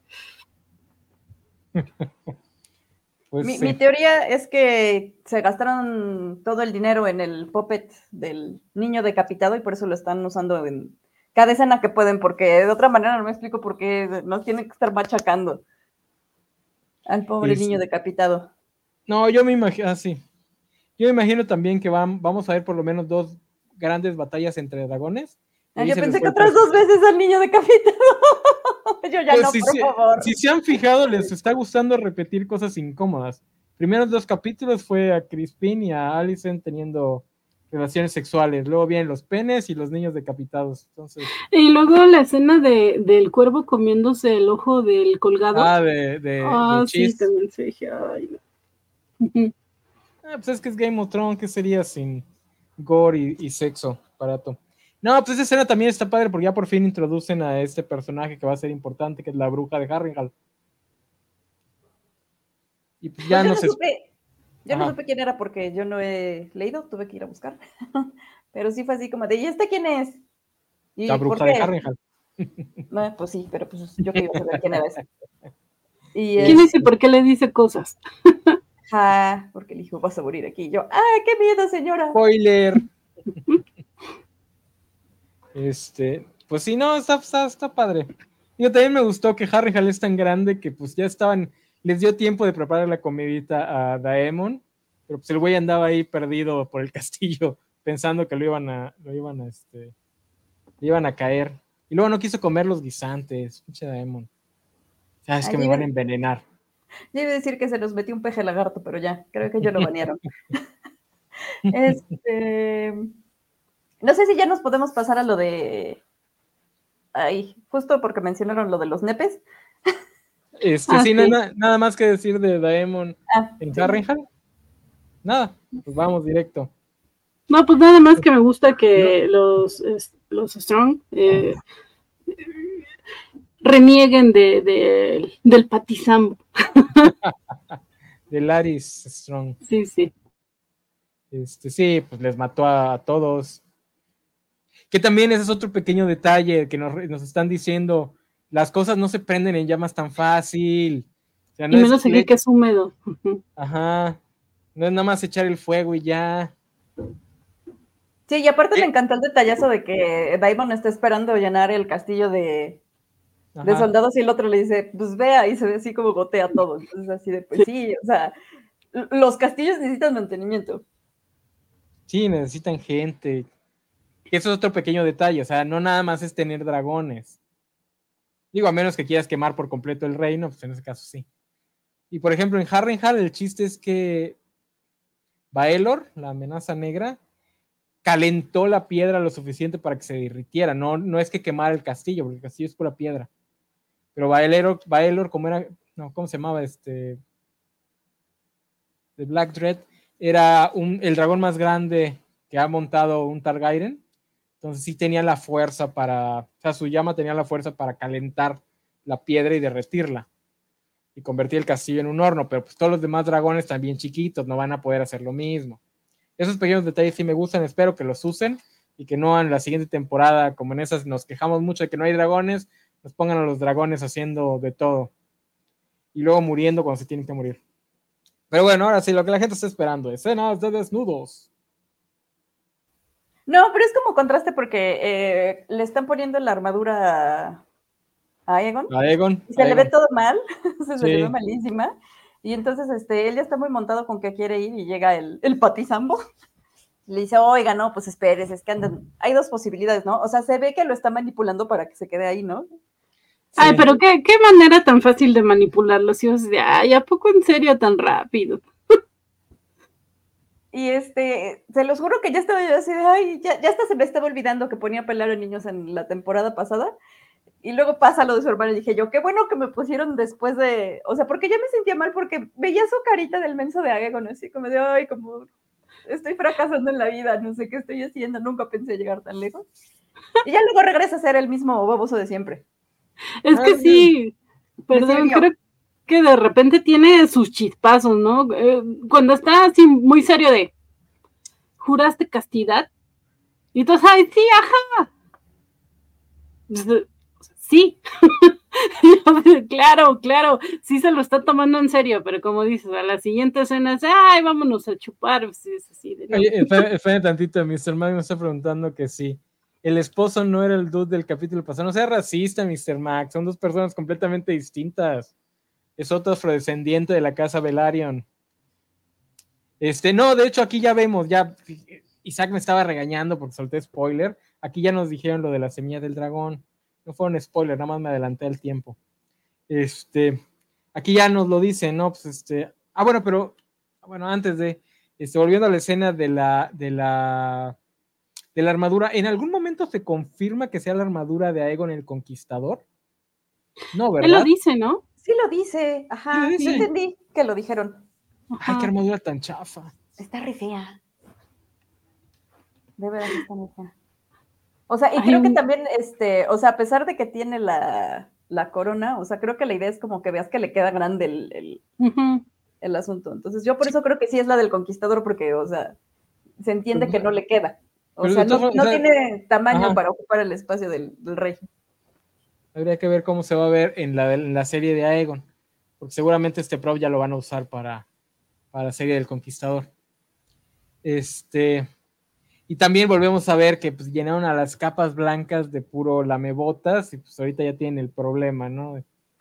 [SPEAKER 3] Pues mi, sí. mi teoría es que se gastaron todo el dinero en el puppet del niño decapitado y por eso lo están usando en cada escena que pueden, porque de otra manera no me explico por qué nos tienen que estar machacando al pobre sí, niño sí. decapitado.
[SPEAKER 1] No, yo me imagino, ah, sí. Yo me imagino también que van, vamos a ver por lo menos dos grandes batallas entre dragones.
[SPEAKER 3] Ah, yo pensé que otras dos veces al niño decapitado. Yo ya pues no,
[SPEAKER 1] si
[SPEAKER 3] por
[SPEAKER 1] se,
[SPEAKER 3] favor.
[SPEAKER 1] Si se han fijado, les está gustando repetir cosas incómodas. Primeros dos capítulos fue a Crispin y a Alicent teniendo relaciones sexuales. Luego vienen los penes y los niños decapitados. Entonces...
[SPEAKER 2] Y luego la escena de, del cuervo comiéndose el ojo del colgado.
[SPEAKER 1] Ah, de, de,
[SPEAKER 2] ah,
[SPEAKER 1] de
[SPEAKER 2] sí, también se dije, ay, no.
[SPEAKER 1] Ah, pues es que es Game of Thrones, ¿qué sería sin gore y, y sexo barato? No, pues esa escena también está padre porque ya por fin introducen a este personaje que va a ser importante, que es la bruja de Harrenhal.
[SPEAKER 3] Y pues ya pues no, no sé. Supe, yo Ajá. no supe quién era porque yo no he leído, tuve que ir a buscar. Pero sí fue así como de, ¿y este quién es? ¿Y
[SPEAKER 1] la bruja de Harrenhal.
[SPEAKER 3] No, pues sí, pero pues yo que iba a saber quién era ese.
[SPEAKER 2] Y ¿quién es y por qué le dice cosas?
[SPEAKER 3] Ah, porque el hijo vas a morir aquí. Y yo, ¡ah, qué miedo, señora!
[SPEAKER 1] Spoiler. Este, pues sí, no, está, está, está padre. Yo también me gustó que Harrenhal es tan grande que pues ya estaban, les dio tiempo de preparar la comidita a Daemon, pero pues el güey andaba ahí perdido por el castillo, pensando que lo iban a, lo iban a, este, le iban a caer. Y luego no quiso comer los guisantes, pinche Daemon. Ah, es que Ay, me van a envenenar.
[SPEAKER 3] Yo iba a decir que se nos metió un peje lagarto, pero ya, creo que yo lo banearon. Este, no sé si ya nos podemos pasar a lo de, ay, justo porque mencionaron lo de los nepes.
[SPEAKER 1] Este,
[SPEAKER 2] Ah,
[SPEAKER 1] sí,
[SPEAKER 2] sí.
[SPEAKER 1] nada, nada más que decir de Daemon
[SPEAKER 3] Ah,
[SPEAKER 1] en
[SPEAKER 3] sí.
[SPEAKER 1] Harrenhal. Nada, pues vamos directo.
[SPEAKER 2] No, pues nada más que me gusta que los, es- los Strong eh, renieguen de, de- del patizambo.
[SPEAKER 1] De Laris Strong.
[SPEAKER 2] Sí, sí.
[SPEAKER 1] Este, sí, pues les mató a, a todos. Que también ese es otro pequeño detalle que nos, nos están diciendo. Las cosas no se prenden en llamas tan fácil. O sea, no
[SPEAKER 2] Y
[SPEAKER 1] es
[SPEAKER 2] menos aquí
[SPEAKER 1] le-
[SPEAKER 2] que es húmedo. Ujú.
[SPEAKER 1] Ajá. No es nada más echar el fuego y ya.
[SPEAKER 3] Sí, y aparte me
[SPEAKER 1] Eh,
[SPEAKER 3] encantó el detallazo de que Daimon está esperando llenar el castillo de, de
[SPEAKER 1] Ajá.
[SPEAKER 3] soldados y el otro le dice, pues vea, y se ve así como gotea todo. Entonces así de, pues
[SPEAKER 2] Sí.
[SPEAKER 3] sí, o sea, los castillos necesitan mantenimiento.
[SPEAKER 1] Sí, necesitan gente. Eso es otro pequeño detalle. O sea, no nada más es tener dragones. Digo, a menos que quieras quemar por completo el reino, pues en ese caso sí. Y por ejemplo, en Harrenhal el chiste es que Baelor, la amenaza negra, calentó la piedra lo suficiente para que se derritiera. No, no es que quemara el castillo, porque el castillo es pura piedra. Pero Baelor, Baelor como era, no, ¿cómo se llamaba? Este, de Black Dread, era un, el dragón más grande que ha montado un Targaryen. Entonces sí tenía la fuerza para, o sea, su llama tenía la fuerza para calentar la piedra y derretirla. Y convertir el castillo en un horno, pero pues todos los demás dragones también chiquitos no van a poder hacer lo mismo. Esos pequeños detalles sí me gustan, espero que los usen y que no en la siguiente temporada, como en esas nos quejamos mucho de que no hay dragones, nos pongan a los dragones haciendo de todo y luego muriendo cuando se tienen que morir. Pero bueno, ahora sí, lo que la gente está esperando, escenas de desnudos.
[SPEAKER 3] No, pero es como contraste porque eh, le están poniendo la armadura a Aegon
[SPEAKER 1] A Aegon,
[SPEAKER 3] y se
[SPEAKER 1] a
[SPEAKER 3] le ve
[SPEAKER 1] Aegon.
[SPEAKER 3] todo mal, se, se le ve
[SPEAKER 1] Sí.
[SPEAKER 3] malísima. Y entonces este, él ya está muy montado con que quiere ir y llega el, el patizambo. Le dice, oiga, no, pues esperes, es que andan. Hay dos posibilidades, ¿no? O sea, se ve que lo está manipulando para que se quede ahí, ¿no?
[SPEAKER 2] Ay,
[SPEAKER 1] Sí.
[SPEAKER 2] pero qué, qué manera tan fácil de manipularlos. Y de, ay, ¿a poco en serio tan rápido?
[SPEAKER 3] Y este, se los juro que ya estaba yo así de, ay, ya, ya hasta se me estaba olvidando que ponía a pelear a niños en la temporada pasada. Y luego pasa lo de su hermano y dije yo, qué bueno que me pusieron después de, o sea, porque ya me sentía mal porque veía su carita del menso de Aegon, así como de, ay, como estoy fracasando en la vida, no sé qué estoy haciendo, nunca pensé llegar tan lejos. Y ya luego regresa a ser el mismo baboso de siempre.
[SPEAKER 2] Es
[SPEAKER 1] Ah,
[SPEAKER 2] que
[SPEAKER 1] sí.
[SPEAKER 2] sí,
[SPEAKER 3] Me
[SPEAKER 2] perdón,
[SPEAKER 3] sirvió.
[SPEAKER 2] creo que de repente tiene sus chispazos, ¿no? Eh, cuando está así muy serio de, ¿juraste castidad? Y entonces, ay, sí, ajá. Sí. Claro, claro, sí se lo está tomando en serio, pero como dices, a la siguiente escena es, ay, vámonos a chupar. Sí, es así de, no.
[SPEAKER 1] Oye, espera, espera tantito, mister Max me está preguntando que sí. El esposo no era el dude del capítulo pasado. No sea racista, mister Max. Son dos personas completamente distintas. Es otro afrodescendiente de la casa Velaryon. Este, no, de hecho, aquí ya vemos, ya Isaac me estaba regañando porque solté spoiler. Aquí ya nos dijeron lo de la semilla del dragón. No fue un spoiler, nada más me adelanté el tiempo. Este, aquí ya nos lo dicen, ¿no? Pues este, ah, bueno, pero, bueno, antes de, este, volviendo a la escena de la, de la, de la armadura, ¿en algún momento se confirma que sea la armadura de Aegon el Conquistador? No,
[SPEAKER 2] Él lo
[SPEAKER 1] ¿verdad?
[SPEAKER 2] dice, ¿no?
[SPEAKER 3] Sí lo dice,
[SPEAKER 1] ¿Qué le
[SPEAKER 3] ajá, sí
[SPEAKER 1] dice?
[SPEAKER 3] entendí que lo dijeron.
[SPEAKER 1] Ay, qué
[SPEAKER 2] Ajá.
[SPEAKER 1] armadura tan chafa.
[SPEAKER 3] Está re fea. De veras está muy fea. O sea, y
[SPEAKER 2] Hay
[SPEAKER 3] creo que
[SPEAKER 2] un,
[SPEAKER 3] también, este, o sea, a pesar de que tiene la, la corona, o sea, creo que la idea es como que veas que le queda grande el, el,
[SPEAKER 2] uh-huh.
[SPEAKER 3] el asunto. Entonces, yo por
[SPEAKER 1] Sí,
[SPEAKER 3] eso creo que sí es la del conquistador, porque, o sea, se entiende que no le queda. O
[SPEAKER 1] pero
[SPEAKER 3] sea,
[SPEAKER 1] de
[SPEAKER 3] no,
[SPEAKER 1] todas formas,
[SPEAKER 3] no
[SPEAKER 1] o sea,
[SPEAKER 3] tiene tamaño
[SPEAKER 1] ajá,
[SPEAKER 3] para ocupar el espacio del, del rey.
[SPEAKER 1] habría que ver cómo se va a ver en la, en la serie de Aegon, porque seguramente este prop ya lo van a usar para, para la serie del Conquistador. Este, y también volvemos a ver que pues, llenaron a las capas blancas de puro lamebotas y pues ahorita ya tienen el problema, ¿no?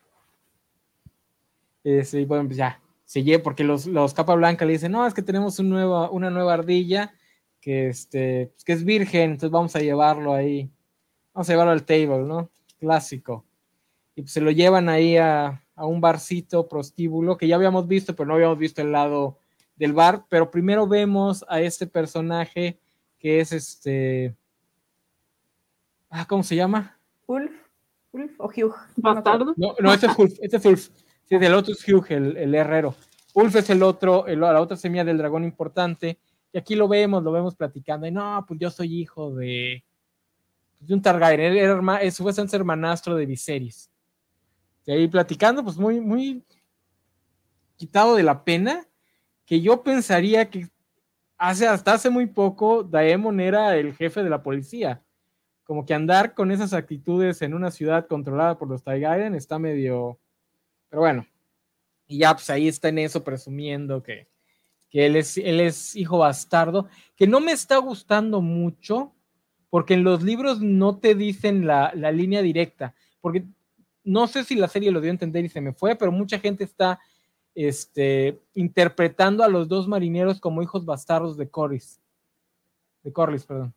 [SPEAKER 1] Este, y bueno, pues ya, se lleva, porque los, los capa blanca le dicen, no, es que tenemos un nuevo, una nueva ardilla que, este, pues, que es virgen, entonces vamos a llevarlo ahí, vamos a llevarlo al table, ¿no? Clásico. Y pues se lo llevan ahí a, a un barcito prostíbulo que ya habíamos visto, pero no habíamos visto el lado del bar, pero primero vemos a este personaje que es este... Ah, ¿cómo se llama?
[SPEAKER 3] Ulf, Ulf o Hugh.
[SPEAKER 2] ¿Bastardo?
[SPEAKER 1] No, no, este es Ulf, este es Ulf. Sí, del otro es Hugh, el, el herrero. Ulf es el otro, el, la otra semilla del dragón importante, y aquí lo vemos, lo vemos platicando, y no, pues yo soy hijo de, de un Targaryen, él era herma, es supuestamente hermanastro de Viserys. Y ahí platicando, pues muy, muy quitado de la pena, que yo pensaría que hace, hasta hace muy poco Daemon era el jefe de la policía. Como que andar con esas actitudes en una ciudad controlada por los Targaryen está medio... Pero bueno, y ya pues ahí está en eso presumiendo que, que él, es, él es hijo bastardo, que no me está gustando mucho, porque en los libros no te dicen la, la línea directa, porque no sé si la serie lo dio a entender y se me fue, pero mucha gente está este, interpretando a los dos marineros como hijos bastardos de Corlys. De Corlys, perdón.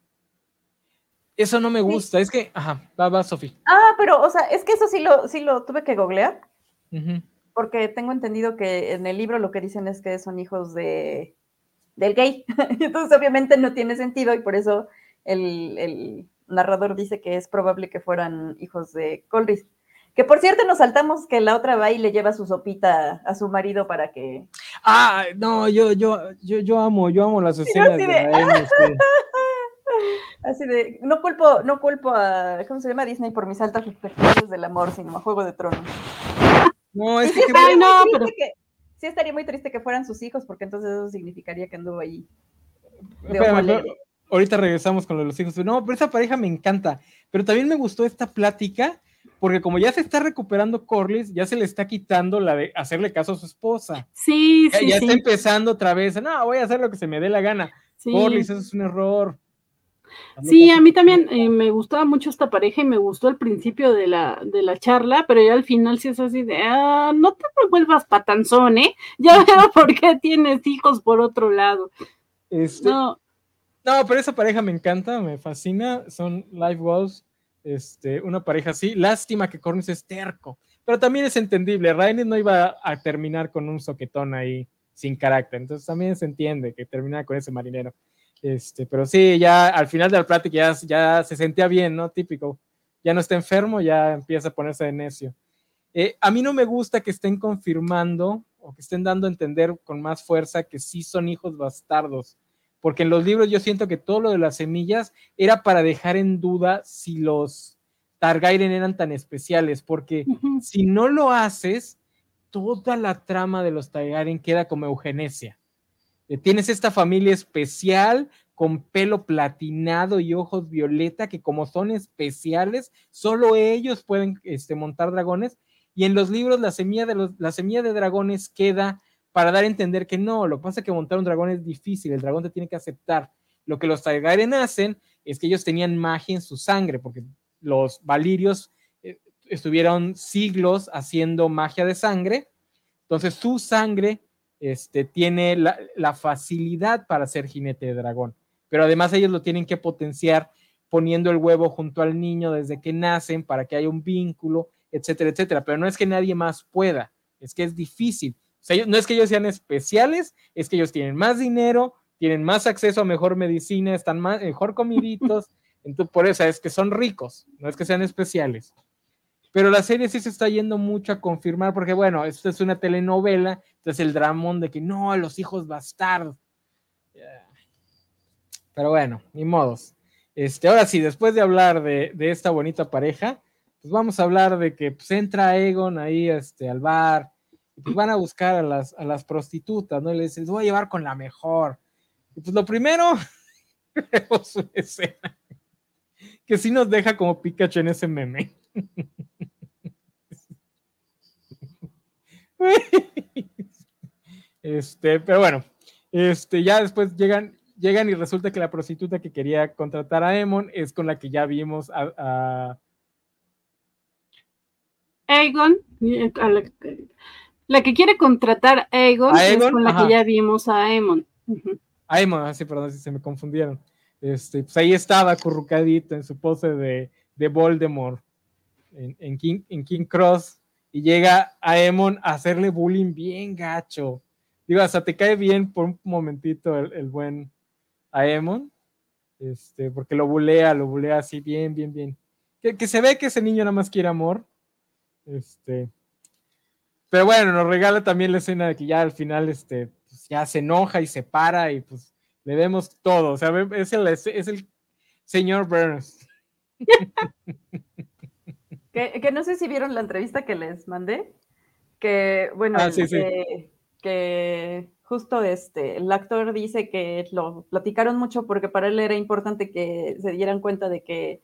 [SPEAKER 1] Eso no me gusta, sí. Es que, ajá, va, va, Sofi.
[SPEAKER 3] Ah, pero, o sea, es que eso sí lo, sí lo tuve que googlear,
[SPEAKER 1] uh-huh.
[SPEAKER 3] porque tengo entendido que en el libro lo que dicen es que son hijos de del gay, entonces obviamente no tiene sentido y por eso el, el narrador dice que es probable que fueran hijos de Corlys. Que por cierto nos saltamos que la otra va y le lleva su sopita a su marido para que...
[SPEAKER 1] Ah, no, yo, yo, yo, yo amo, yo amo las escenas
[SPEAKER 3] sí,
[SPEAKER 1] de,
[SPEAKER 3] de...
[SPEAKER 1] de la M C.
[SPEAKER 3] Así de, no culpo, no culpo a, ¿cómo se llama? Disney por mis altas expectativas del amor, sino a Juego de Tronos.
[SPEAKER 1] No, es
[SPEAKER 3] y
[SPEAKER 1] que...
[SPEAKER 3] Sí, estaría
[SPEAKER 2] no,
[SPEAKER 3] muy
[SPEAKER 2] pero...
[SPEAKER 3] que, sí estaría muy triste que fueran sus hijos, porque entonces eso significaría que anduvo ahí.
[SPEAKER 1] Espérame, pero ahorita regresamos con lo de los hijos. No, pero esa pareja me encanta. Pero también me gustó esta plática, porque como ya se está recuperando Corlys, ya se le está quitando la de hacerle caso a su esposa.
[SPEAKER 2] Sí,
[SPEAKER 1] ya,
[SPEAKER 2] sí,
[SPEAKER 1] ya
[SPEAKER 2] sí.
[SPEAKER 1] está empezando otra vez. No, voy a hacer lo que se me dé la gana. Sí. Corlys, eso es un error.
[SPEAKER 2] Sí, a mí también eh, me gustaba mucho esta pareja y me gustó al principio de la, de la charla, pero ya al final sí es así de, ah, no te vuelvas patanzón, ¿eh? Ya veo por qué tienes hijos por otro lado.
[SPEAKER 1] Este, no. no, pero esa pareja me encanta, me fascina, son life goals, este, una pareja así. Lástima que Corlys es terco, pero también es entendible. Rhaenys no iba a terminar con un soquetón ahí sin carácter, entonces también se entiende que terminara con ese marinero. Este, pero sí, ya al final de la plática ya, ya se sentía bien, ¿no? Típico. Ya no está enfermo, ya empieza a ponerse de necio. Eh, a mí no me gusta que estén confirmando o que estén dando a entender con más fuerza que sí son hijos bastardos, porque en los libros yo siento que todo lo de las semillas era para dejar en duda si los Targaryen eran tan especiales, porque uh-huh. si no lo haces, toda la trama de los Targaryen queda como eugenesia. Tienes esta familia especial con pelo platinado y ojos violeta que como son especiales, solo ellos pueden este, montar dragones, y en los libros la semilla, de los, la semilla de dragones queda para dar a entender que no, lo que pasa es que montar un dragón es difícil, el dragón te tiene que aceptar. Lo que los Targaryen hacen es que ellos tenían magia en su sangre, porque los valirios eh, estuvieron siglos haciendo magia de sangre, entonces su sangre Este, tiene la, la facilidad para ser jinete de dragón, pero además ellos lo tienen que potenciar poniendo el huevo junto al niño desde que nacen para que haya un vínculo, etcétera, etcétera, pero no es que nadie más pueda, es que es difícil, o sea, no es que ellos sean especiales, es que ellos tienen más dinero, tienen más acceso a mejor medicina, están más, mejor comiditos, entonces por eso es que son ricos, no es que sean especiales. Pero la serie sí se está yendo mucho a confirmar, porque bueno, esto es una telenovela, entonces el dramón de que no, los hijos bastardos. Pero bueno, ni modos. Este, ahora sí, después de hablar de, de esta bonita pareja, pues vamos a hablar de que pues, entra Aegon ahí este, al bar, y pues van a buscar a las, a las prostitutas, ¿no? Y les dicen, les voy a llevar con la mejor. Y pues lo primero, vemos una escena que sí nos deja como Pikachu en ese meme. Este, pero bueno, este, ya después llegan, llegan y resulta que la prostituta que quería contratar a Aemon es con la que ya vimos a, a...
[SPEAKER 2] Aegon, a la, la que quiere contratar a Aegon, a Aegon es con la ajá. que ya vimos a Aemon. Uh-huh.
[SPEAKER 1] Aemon, así, ah, perdón, si se me confundieron. Este, pues ahí estaba acurrucadito en su pose de, de Voldemort en, en, King, en King Cross. Y llega Aemon a hacerle bullying bien gacho. Digo, hasta te cae bien por un momentito el, el buen Aemon, este, porque lo bulea, lo bulea así bien, bien, bien. Que, que se ve que ese niño nada más quiere amor. Este, pero bueno, nos regala también la escena de que ya al final este, pues ya se enoja y se para y pues le vemos todo. O sea, es el, es el señor Burns.
[SPEAKER 3] que, que no sé si vieron la entrevista que les mandé, que bueno,
[SPEAKER 1] ah, sí, sí.
[SPEAKER 3] Que, que justo este, el actor dice que lo platicaron mucho porque para él era importante que se dieran cuenta de que,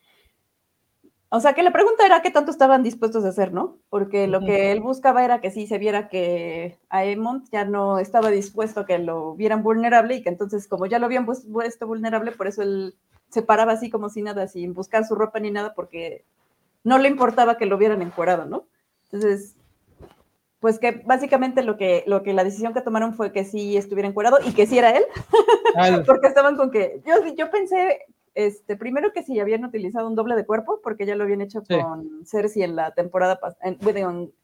[SPEAKER 3] o sea, que la pregunta era qué tanto estaban dispuestos a hacer, ¿no? Porque lo que él buscaba era que sí se viera que Aemon ya no estaba dispuesto a que lo vieran vulnerable y que entonces como ya lo habían puesto vulnerable, por eso él se paraba así como si nada, sin buscar su ropa ni nada, porque no le importaba que lo vieran encuerado, ¿no? Entonces, pues que básicamente lo que, lo que la decisión que tomaron fue que sí estuviera encuerado y que sí era él, porque estaban con que, yo, yo pensé, este, primero que sí habían utilizado un doble de cuerpo, porque ya lo habían hecho sí. con Cersei en la temporada pasada, en, en,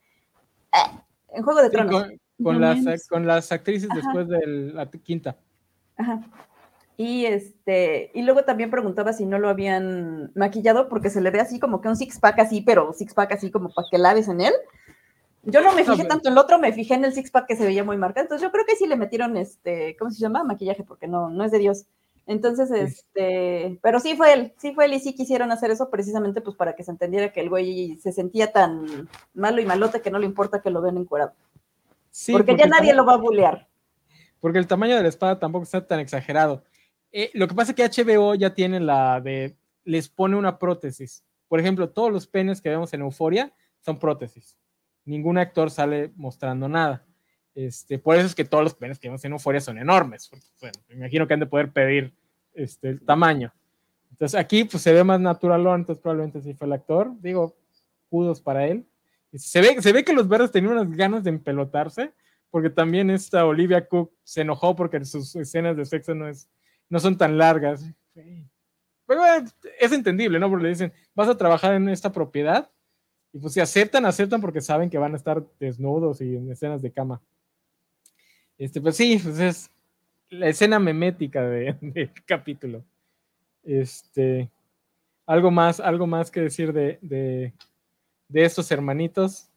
[SPEAKER 3] en Juego de sí, Tronos.
[SPEAKER 1] Con, con, las, con las actrices Ajá. después de la quinta.
[SPEAKER 3] Ajá. Y, este, y luego también preguntaba si no lo habían maquillado, porque se le ve así como que un six-pack así, pero six-pack así como para que laves en él. Yo no me fijé no, tanto en el otro, me fijé en el six-pack que se veía muy marcado. Entonces yo creo que sí le metieron, este, ¿cómo se llama? Maquillaje, porque no, no es de Dios. Entonces, este, pero sí fue él, sí fue él y sí quisieron hacer eso precisamente pues para que se entendiera que el güey se sentía tan malo y malote que no le importa que lo vean encuerado. Sí, porque, porque ya nadie lo va a bulear.
[SPEAKER 1] Porque el tamaño de la espada tampoco está tan exagerado. Eh, lo que pasa es que H B O ya tiene la de, les pone una prótesis. Por ejemplo, todos los penes que vemos en Euphoria son prótesis. Ningún actor sale mostrando nada. Este, por eso es que todos los penes que vemos en Euphoria son enormes. Porque, bueno, me imagino que han de poder pedir este, el tamaño. Entonces aquí pues, se ve más natural, entonces probablemente sí fue el actor. Digo, kudos para él. Se ve, se ve que los verdes tenían unas ganas de empelotarse, porque también esta Olivia Cook se enojó porque sus escenas de sexo no, es, no son tan largas. Pero bueno, es entendible, ¿no? Porque le dicen, vas a trabajar en esta propiedad. Y pues si aceptan, aceptan porque saben que van a estar desnudos y en escenas de cama. Este, pues sí, pues es la escena memética de, del capítulo. Este, algo más, algo más que decir de, de, de estos hermanitos.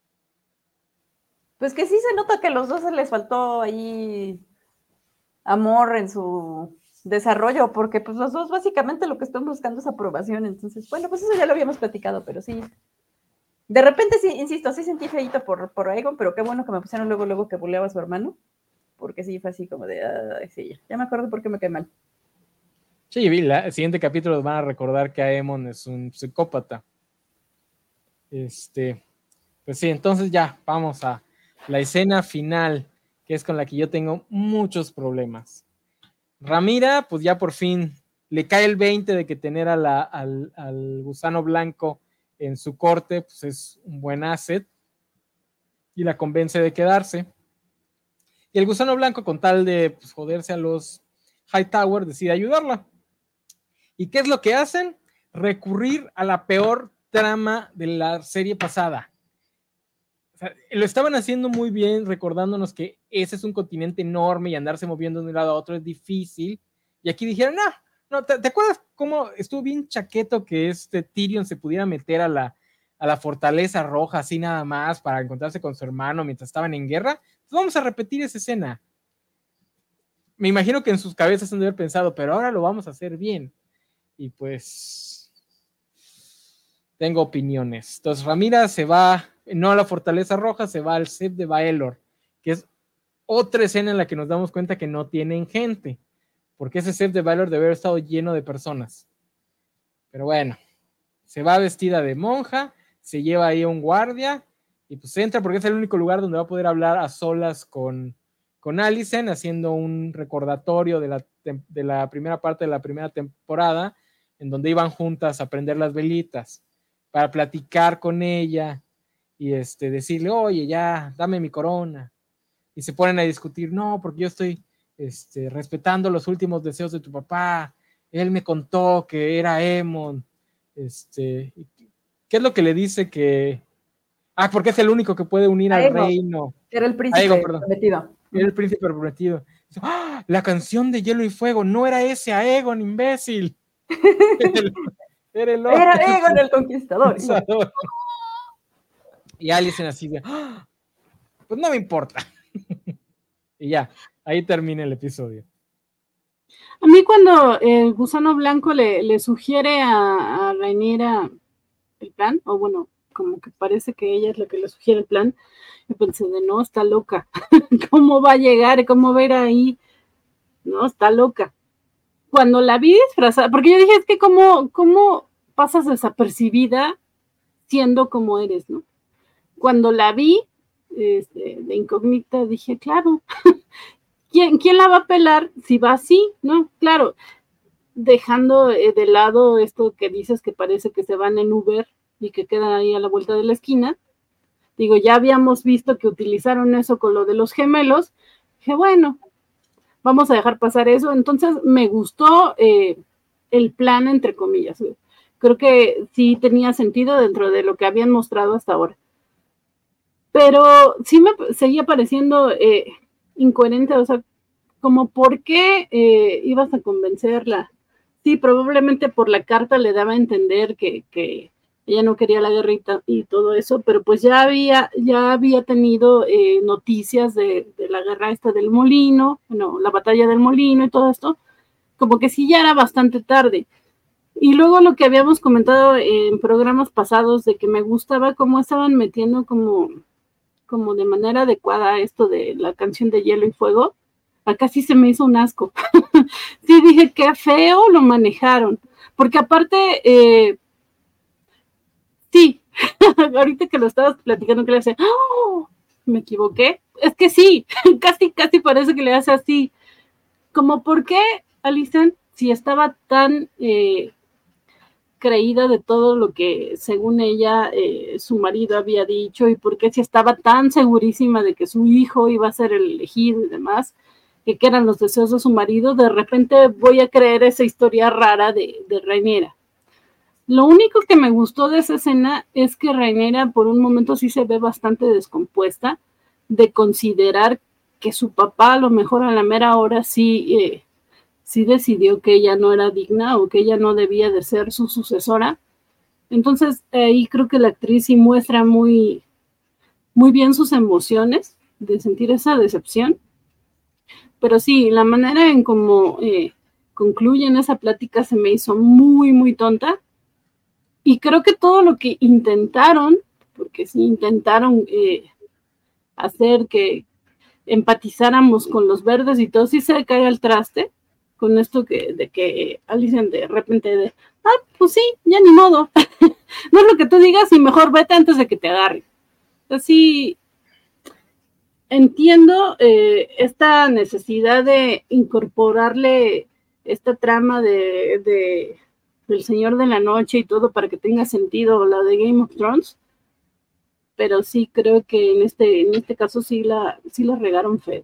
[SPEAKER 3] Pues que sí se nota que a los dos se les faltó ahí amor en su desarrollo, porque pues los dos básicamente lo que están buscando es aprobación. Entonces, bueno, pues eso ya lo habíamos platicado, pero sí. De repente sí, insisto, sí sentí feíto por, por Aegon, pero qué bueno que me pusieron luego, luego que buleaba a su hermano, porque sí fue así como de, ay, sí, ya, ya me acuerdo por qué me cae mal.
[SPEAKER 1] Sí, el siguiente capítulo van a recordar que Aemon es un psicópata. Este, pues sí, entonces ya, vamos a la escena final, que es con la que yo tengo muchos problemas. Rhaenyra, pues ya por fin le cae el veinte de que tener a la, al, al gusano blanco en su corte, pues es un buen asset, y la convence de quedarse. Y el gusano blanco, con tal de pues, joderse a los Hightower, decide ayudarla. ¿Y qué es lo que hacen? Recurrir a la peor trama de la serie pasada. O sea, lo estaban haciendo muy bien, recordándonos que ese es un continente enorme y andarse moviendo de un lado a otro es difícil. Y aquí dijeron, no, no, ¿te, ¿te acuerdas cómo estuvo bien chaqueto que este Tyrion se pudiera meter a la, a la fortaleza roja así nada más para encontrarse con su hermano mientras estaban en guerra? Pues vamos a repetir esa escena. Me imagino que en sus cabezas han de haber pensado, pero ahora lo vamos a hacer bien. Y pues tengo opiniones. Entonces Rhaenyra se va, no a la Fortaleza Roja, se va al Sept de Baelor, que es otra escena en la que nos damos cuenta que no tienen gente, porque ese Sept de Baelor debe haber estado lleno de personas. Pero bueno, se va vestida de monja, se lleva ahí a un guardia, y pues entra porque es el único lugar donde va a poder hablar a solas con, con Alicent, haciendo un recordatorio de la, de la primera parte de la primera temporada, en donde iban juntas a prender las velitas, para platicar con ella y este, decirle, oye, ya, dame mi corona. Y se ponen a discutir, no, porque yo estoy este, respetando los últimos deseos de tu papá. Él me contó que era Aemon. Este, ¿qué es lo que le dice que... Ah, porque es el único que puede unir Aegon, al reino.
[SPEAKER 3] Era el príncipe Aegon, prometido.
[SPEAKER 1] Era el príncipe prometido. ¡Ah! La canción de Hielo y Fuego, no era ese Aegon, imbécil. Era el, era el
[SPEAKER 3] Era Aegon el Conquistador.
[SPEAKER 1] Conquistador. Y Alicent así de, ¡ah! Pues no me importa. Y ya, ahí termina el episodio.
[SPEAKER 2] A mí cuando el gusano blanco le, le sugiere a, a Rhaenyra el plan, o bueno, como que parece que ella es la que le sugiere el plan, yo pensé de no, está loca. ¿Cómo va a llegar? ¿Cómo va a ir ahí? No, está loca. Cuando la vi disfrazada, porque yo dije, es que cómo, cómo pasas desapercibida siendo como eres, ¿no? Cuando la vi este, de incógnita, dije, claro, ¿quién, ¿quién la va a pelar si va así? ¿No? Claro, dejando eh, de lado esto que dices que parece que se van en Uber y que quedan ahí a la vuelta de la esquina. Digo, ya habíamos visto que utilizaron eso con lo de los gemelos. Dije, bueno, vamos a dejar pasar eso. Entonces me gustó eh, el plan, entre comillas. Creo que sí tenía sentido dentro de lo que habían mostrado hasta ahora. Pero sí me seguía pareciendo eh, incoherente, o sea, como por qué eh, ibas a convencerla. Sí, probablemente por la carta le daba a entender que, que ella no quería la guerra y, y todo eso, pero pues ya había, ya había tenido eh, noticias de, de la guerra esta del molino, bueno, la batalla del molino y todo esto, como que sí ya era bastante tarde. Y luego lo que habíamos comentado en programas pasados de que me gustaba cómo estaban metiendo como, como de manera adecuada esto de la canción de Hielo y Fuego. Acá sí se me hizo un asco. Sí dije, qué feo lo manejaron. Porque aparte, eh, sí, ahorita que lo estabas platicando, que le hace, ¡oh! Me equivoqué. Es que sí, casi, casi parece que le hace así. Como, ¿por qué, Alicent, si estaba tan eh, creída de todo lo que, según ella, eh, su marido había dicho, y por qué si estaba tan segurísima de que su hijo iba a ser el elegido y demás, que, que eran los deseos de su marido, de repente voy a creer esa historia rara de, de Rhaenyra? Lo único que me gustó de esa escena es que Rhaenyra por un momento sí se ve bastante descompuesta, de considerar que su papá a lo mejor a la mera hora sí, eh, sí decidió que ella no era digna o que ella no debía de ser su sucesora. Entonces ahí creo que la actriz sí muestra muy, muy bien sus emociones de sentir esa decepción. Pero sí, la manera en cómo eh, concluyen esa plática se me hizo muy, muy tonta. Y creo que todo lo que intentaron, porque sí intentaron eh, hacer que empatizáramos con los verdes y todo, sí se cae al traste con esto que, de que Alicent de repente de, ah, pues sí, ya ni modo. No es lo que tú digas y mejor vete antes de que te agarre. Así entiendo eh, esta necesidad de incorporarle esta trama de, de del Señor de la Noche y todo para que tenga sentido la de Game of Thrones, pero sí creo que en este, en este caso sí la, sí la regaron feo.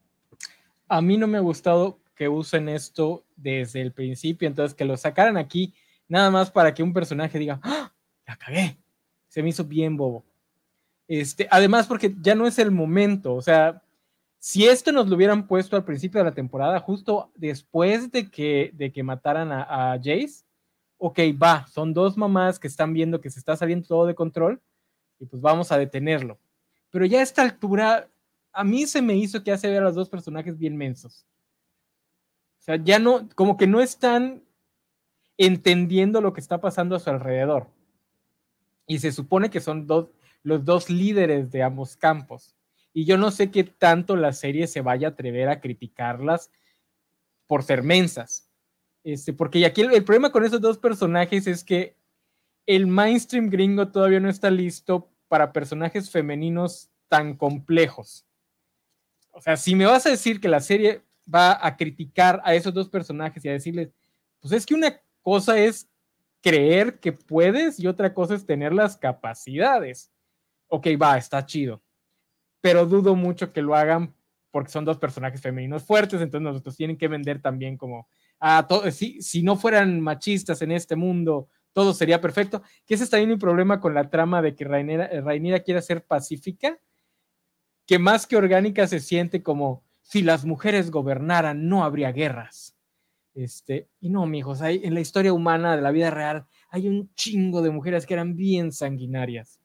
[SPEAKER 1] A mí no me ha gustado que usen esto desde el principio, entonces que lo sacaran aquí nada más para que un personaje diga, ¡ah! La cagué. Se me hizo bien bobo. Este, además, porque ya no es el momento, o sea, si esto nos lo hubieran puesto al principio de la temporada, justo después de que, de que mataran a, a Jace, ok, va, son dos mamás que están viendo que se está saliendo todo de control y pues vamos a detenerlo. Pero ya a esta altura, a mí se me hizo que hace ver a los dos personajes bien mensos. O sea, ya no, como que no están entendiendo lo que está pasando a su alrededor. Y se supone que son dos, los dos líderes de ambos campos. Y yo no sé qué tanto la serie se vaya a atrever a criticarlas por ser mensas. Este, porque aquí el, el problema con esos dos personajes es que el mainstream gringo todavía no está listo para personajes femeninos tan complejos. O sea, si me vas a decir que la serie va a criticar a esos dos personajes y a decirles, pues es que una cosa es creer que puedes y otra cosa es tener las capacidades. Ok, va, está chido. Pero dudo mucho que lo hagan porque son dos personajes femeninos fuertes, entonces nosotros tienen que vender también como, ah, todo, si, si no fueran machistas en este mundo, todo sería perfecto, que ese está también mi problema con la trama de que Rhaenyra, Rhaenyra quiera ser pacífica, que más que orgánica se siente como si las mujeres gobernaran, no habría guerras. Este, y no, mijos, hay, en la historia humana de la vida real hay un chingo de mujeres que eran bien sanguinarias.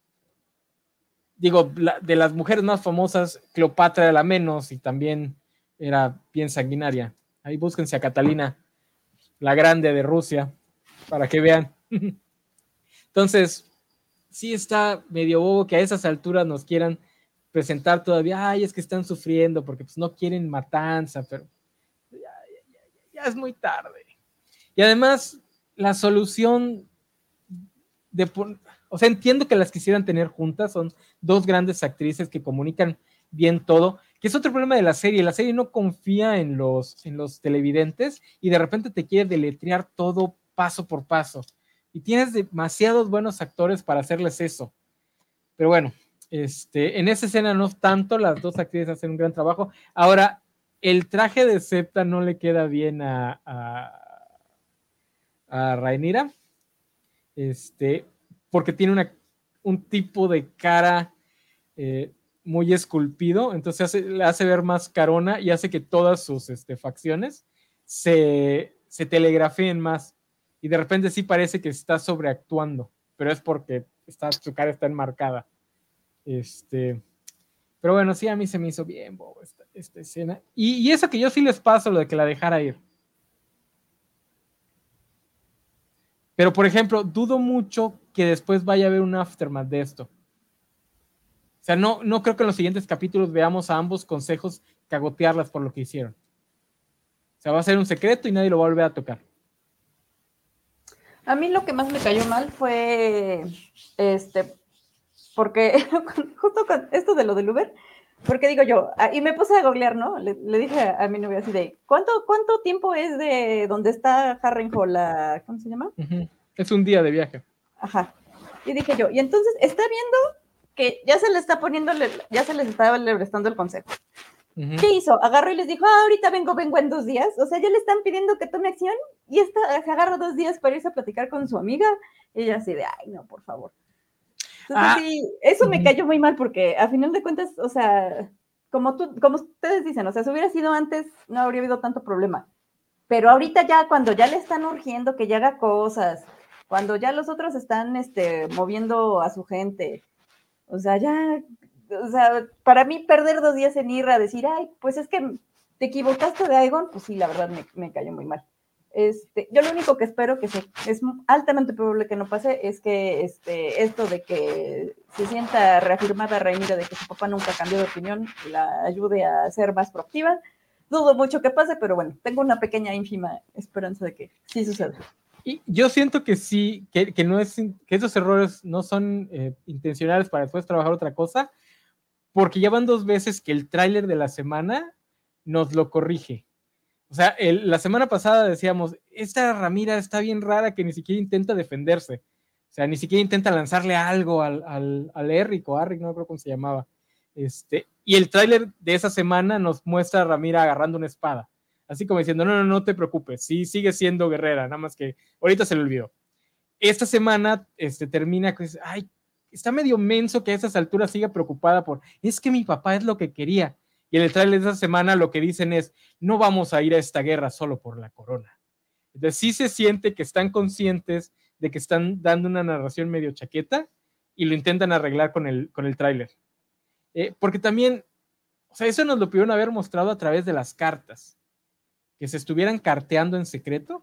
[SPEAKER 1] Digo, la, de las mujeres más famosas, Cleopatra era la menos y también era bien sanguinaria. Ahí búsquense a Catalina, la grande de Rusia, para que vean. Entonces, sí está medio bobo que a esas alturas nos quieran presentar todavía, ay, es que están sufriendo porque pues no quieren matanza, pero ya, ya, ya, ya es muy tarde. Y además, la solución de, o sea, entiendo que las quisieran tener juntas, son dos grandes actrices que comunican bien todo, que es otro problema de la serie, la serie no confía en los, en los televidentes y de repente te quiere deletrear todo paso por paso, y tienes demasiados buenos actores para hacerles eso, pero bueno, este, en esa escena no tanto, las dos actrices hacen un gran trabajo. Ahora, el traje de Septa no le queda bien a, a, a Rhaenyra, este, porque tiene una, un tipo de cara eh, muy esculpido, entonces hace, le hace ver más carona y hace que todas sus este, facciones se, se telegrafeen más, y de repente sí parece que está sobreactuando, pero es porque está, su cara está enmarcada. Este, pero bueno, sí, a mí se me hizo bien bobo esta, esta escena. Y, y eso que yo sí les paso, lo de que la dejara ir. Pero, por ejemplo, dudo mucho que después vaya a haber un aftermath de esto. O sea, no, no creo que en los siguientes capítulos veamos a ambos consejos cagotearlas por lo que hicieron. O sea, va a ser un secreto y nadie lo va a volver a tocar.
[SPEAKER 3] A mí lo que más me cayó mal fue este, porque justo con esto de lo del Uber, porque digo yo, y me puse a googlear, ¿no? Le, le dije a, a mi novia así de, ¿cuánto, ¿cuánto tiempo es de donde está Harrenhal, la, ¿cómo se llama?
[SPEAKER 1] Uh-huh. Es un día de viaje.
[SPEAKER 3] Ajá. Y dije yo, y entonces está viendo que ya se le está poniendo, ya se les estaba prestando el consejo. Uh-huh. ¿Qué hizo? Agarró y les dijo, ah, ahorita vengo, vengo en dos días. O sea, ya le están pidiendo que tome acción y esta se agarra dos días para irse a platicar con su amiga. Y ella así de, ay, no, por favor. Entonces, ah, sí, eso uh-huh. me cayó muy mal porque a final de cuentas, o sea, como, tú, como ustedes dicen, o sea, si hubiera sido antes, no habría habido tanto problema. Pero ahorita ya, cuando ya le están urgiendo que ya haga cosas, cuando ya los otros están este, moviendo a su gente, o sea, ya, o sea, para mí perder dos días en ir a decir, ay, pues es que te equivocaste de Aegon, pues sí, la verdad me, me cayó muy mal. Este, yo lo único que espero que se, es altamente probable que no pase es que este, esto de que se sienta reafirmada Rhaenyra de que su papá nunca cambió de opinión la ayude a ser más proactiva. Dudo mucho que pase, pero bueno, tengo una pequeña ínfima esperanza de que sí suceda.
[SPEAKER 1] Y yo siento que sí, que, que no es, que esos errores no son eh, intencionales para después trabajar otra cosa, porque ya van dos veces que el tráiler de la semana nos lo corrige. O sea, el, la semana pasada decíamos, esta Rhaenyra está bien rara que ni siquiera intenta defenderse. O sea, ni siquiera intenta lanzarle algo al, al, al Eric o Arric, no creo cómo se llamaba. Este, y el tráiler de esa semana nos muestra a Rhaenyra agarrando una espada. Así como diciendo, no, no, no te preocupes, sí, sigue siendo guerrera, nada más que ahorita se le olvidó. Esta semana este, termina, ay, está medio menso que a esas alturas siga preocupada por, es que mi papá es lo que quería. Y en el tráiler de esa semana lo que dicen es, no vamos a ir a esta guerra solo por la corona. Entonces sí se siente que están conscientes de que están dando una narración medio chaqueta y lo intentan arreglar con el, con el tráiler. Eh, porque también, o sea, eso nos lo pudieron haber mostrado a través de las cartas. Que se estuvieran carteando en secreto.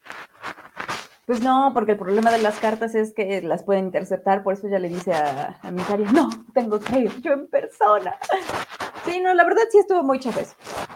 [SPEAKER 3] Pues no, porque el problema de las cartas es que las pueden interceptar, por eso ya le dice a, a Mikari, no, tengo que ir yo en persona. Sí, no, la verdad sí estuvo muy chafa.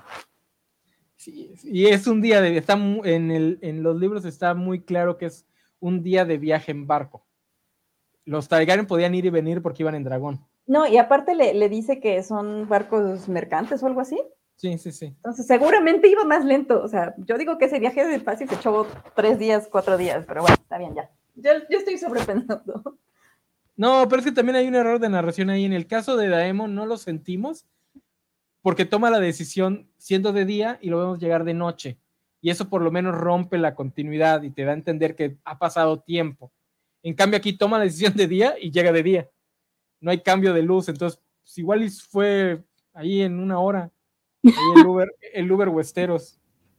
[SPEAKER 1] Sí, y es un día de, está en, el, en los libros está muy claro que es un día de viaje en barco. Los Targaryen podían ir y venir porque iban en dragón.
[SPEAKER 3] No, y aparte le, le dice que son barcos mercantes o algo así.
[SPEAKER 1] Sí, sí, sí.
[SPEAKER 3] Entonces seguramente iba más lento, o sea, yo digo que ese viaje de fácil se echó tres días, cuatro días, pero bueno, está bien ya. Yo, yo estoy sobrepensando.
[SPEAKER 1] No, pero es que también hay un error de narración ahí. En el caso de Daemon no lo sentimos porque toma la decisión siendo de día y lo vemos llegar de noche. Y eso por lo menos rompe la continuidad y te da a entender que ha pasado tiempo. En cambio aquí toma la decisión de día y llega de día. No hay cambio de luz, entonces pues igual fue ahí en una hora, ahí el Uber, el Uber Westeros.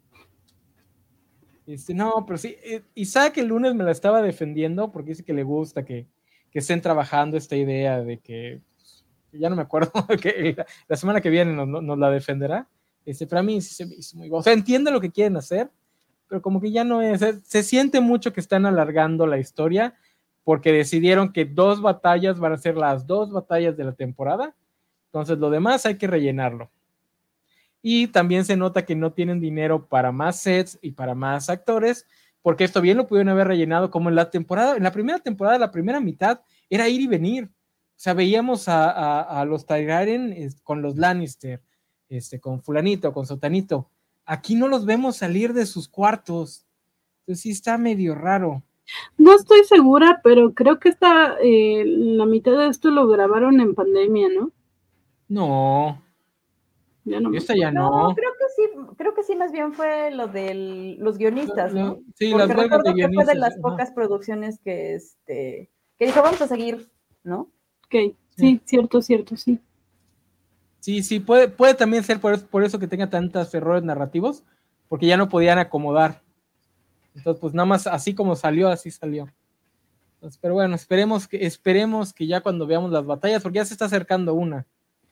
[SPEAKER 1] Este, no, pero sí, Isaac el lunes me la estaba defendiendo porque dice que le gusta que, que estén trabajando esta idea de que, pues, ya no me acuerdo, que la, la semana que viene nos, nos la defenderá. Este, para mí sí se me hizo muy... O sea, entiende lo que quieren hacer, pero como que ya no es... Se siente mucho que están alargando la historia porque decidieron que dos batallas van a ser las dos batallas de la temporada. Entonces, lo demás hay que rellenarlo. Y también se nota que no tienen dinero para más sets y para más actores, porque esto bien lo pudieron haber rellenado como en la temporada, en la primera temporada, la primera mitad, era ir y venir. O sea, veíamos a, a, a los Targaryen eh, con los Lannister, este, con fulanito, con sotanito. Aquí no los vemos salir de sus cuartos. Entonces sí está medio raro.
[SPEAKER 2] No estoy segura, pero creo que esta, eh, la mitad de esto lo grabaron en pandemia, ¿no?
[SPEAKER 1] No.
[SPEAKER 2] Ya no,
[SPEAKER 1] Esta ya no.
[SPEAKER 3] No, creo que sí, creo que sí, más bien fue lo de los guionistas, ¿no?
[SPEAKER 1] Sí,
[SPEAKER 3] porque
[SPEAKER 1] las huelgas de guionistas.
[SPEAKER 3] Fue de las pocas ajá. producciones que, este, que dijo, vamos a seguir, ¿no?
[SPEAKER 2] Ok, sí, sí, cierto, cierto, sí.
[SPEAKER 1] Sí, sí, puede, puede también ser por, por eso que tenga tantos errores narrativos, porque ya no podían acomodar. Entonces, pues nada más así como salió, así salió. Entonces, pero bueno, esperemos que, esperemos que ya cuando veamos las batallas, porque ya se está acercando una.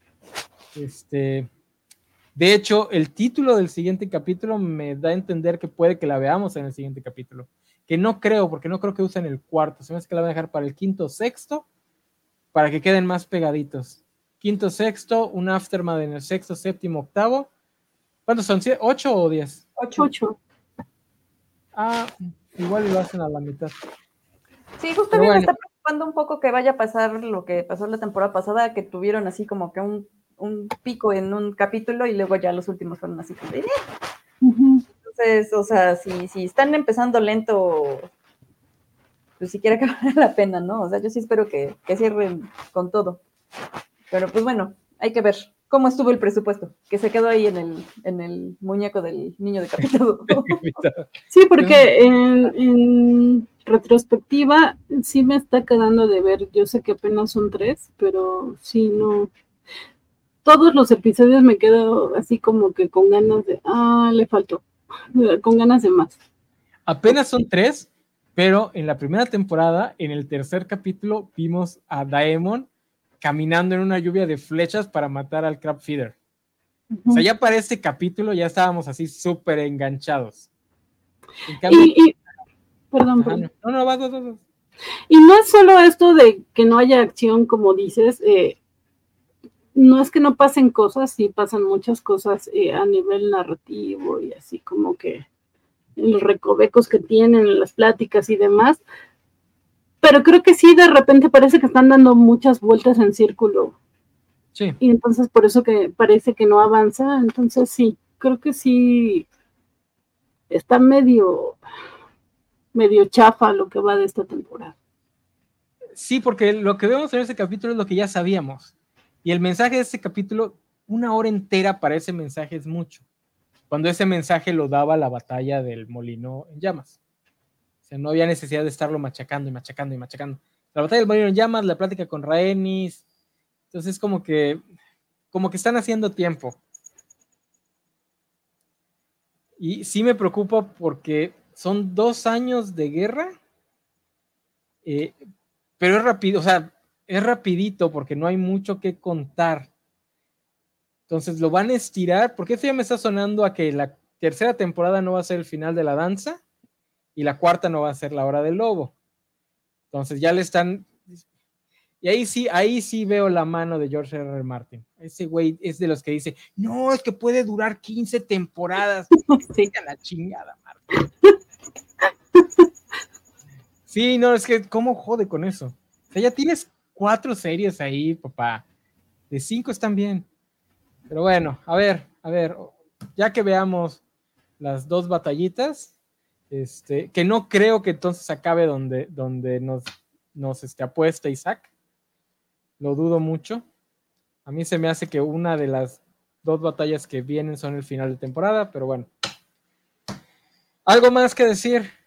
[SPEAKER 1] Este, de hecho, el título del siguiente capítulo me da a entender que puede que la veamos en el siguiente capítulo. Que no creo, porque no creo que usen el cuarto. Se me hace que la van a dejar para el quinto o sexto, para que queden más pegaditos. Quinto, sexto, un aftermath en el sexto, séptimo, octavo. ¿Cuántos son? ¿Ocho o diez?
[SPEAKER 2] Ocho. Ocho.
[SPEAKER 1] Ah, igual lo hacen a la mitad.
[SPEAKER 3] Sí, justo a mí bueno. me está preocupando un poco que vaya a pasar lo que pasó la temporada pasada, que tuvieron así como que un, un pico en un capítulo y luego ya los últimos fueron así como de... Uh-huh. Entonces, o sea, si, si están empezando lento, pues siquiera que vale la pena, ¿no? O sea, yo sí espero que, que cierren con todo. Pero pues bueno, hay que ver cómo estuvo el presupuesto, que se quedó ahí en el, en el muñeco del niño decapitado.
[SPEAKER 2] Sí, porque en, en retrospectiva sí me está quedando de ver, yo sé que apenas son tres, pero sí, no. Todos los episodios me quedo así como que con ganas de, ah, le faltó, con ganas de más.
[SPEAKER 1] Apenas son tres, pero en la primera temporada, en el tercer capítulo, vimos a Daemon caminando en una lluvia de flechas para matar al Crab Feeder. Uh-huh. O sea, ya para este capítulo ya estábamos así súper enganchados.
[SPEAKER 2] En cambio, y, y, perdón,
[SPEAKER 1] ajá,
[SPEAKER 2] perdón.
[SPEAKER 1] No, no, vas, vas, vas.
[SPEAKER 2] Y no es solo esto de que no haya acción, como dices, eh, no es que no pasen cosas, sí pasan muchas cosas eh, a nivel narrativo y así como que en los recovecos que tienen, en las pláticas y demás, pero creo que sí, de repente parece que están dando muchas vueltas en círculo.
[SPEAKER 1] Sí.
[SPEAKER 2] Y entonces por eso que parece que no avanza, entonces sí, creo que sí está medio, medio chafa lo que va de esta temporada.
[SPEAKER 1] Sí, porque lo que vemos en ese capítulo es lo que ya sabíamos. Y el mensaje de ese capítulo, una hora entera para ese mensaje es mucho. Cuando ese mensaje lo daba la batalla del molino en llamas. O sea, no había necesidad de estarlo machacando y machacando y machacando. La batalla del molino en llamas, la plática con Rhaenys. Entonces, como que, como que están haciendo tiempo. Y sí me preocupa porque son dos años de guerra, eh, pero es rápido, o sea, es rapidito porque no hay mucho que contar. Entonces lo van a estirar, porque esto ya me está sonando a que la tercera temporada no va a ser el final de la danza y la cuarta no va a ser la hora del lobo. Entonces ya le están... Y ahí sí, ahí sí veo la mano de George R R. Martin. Ese güey es de los que dice, no, es que puede durar quince temporadas. Sí, a la chingada, Martin. Sí, no, es que ¿cómo jode con eso? O sea, ya tienes cuatro series ahí, papá. De cinco están bien. Pero bueno, a ver, a ver, ya que veamos las dos batallitas, este, que no creo que entonces acabe donde, donde nos, nos este, apuesta Isaac. Lo dudo mucho. A mí se me hace que una de las dos batallas que vienen son el final de temporada, pero bueno. ¿Algo más que decir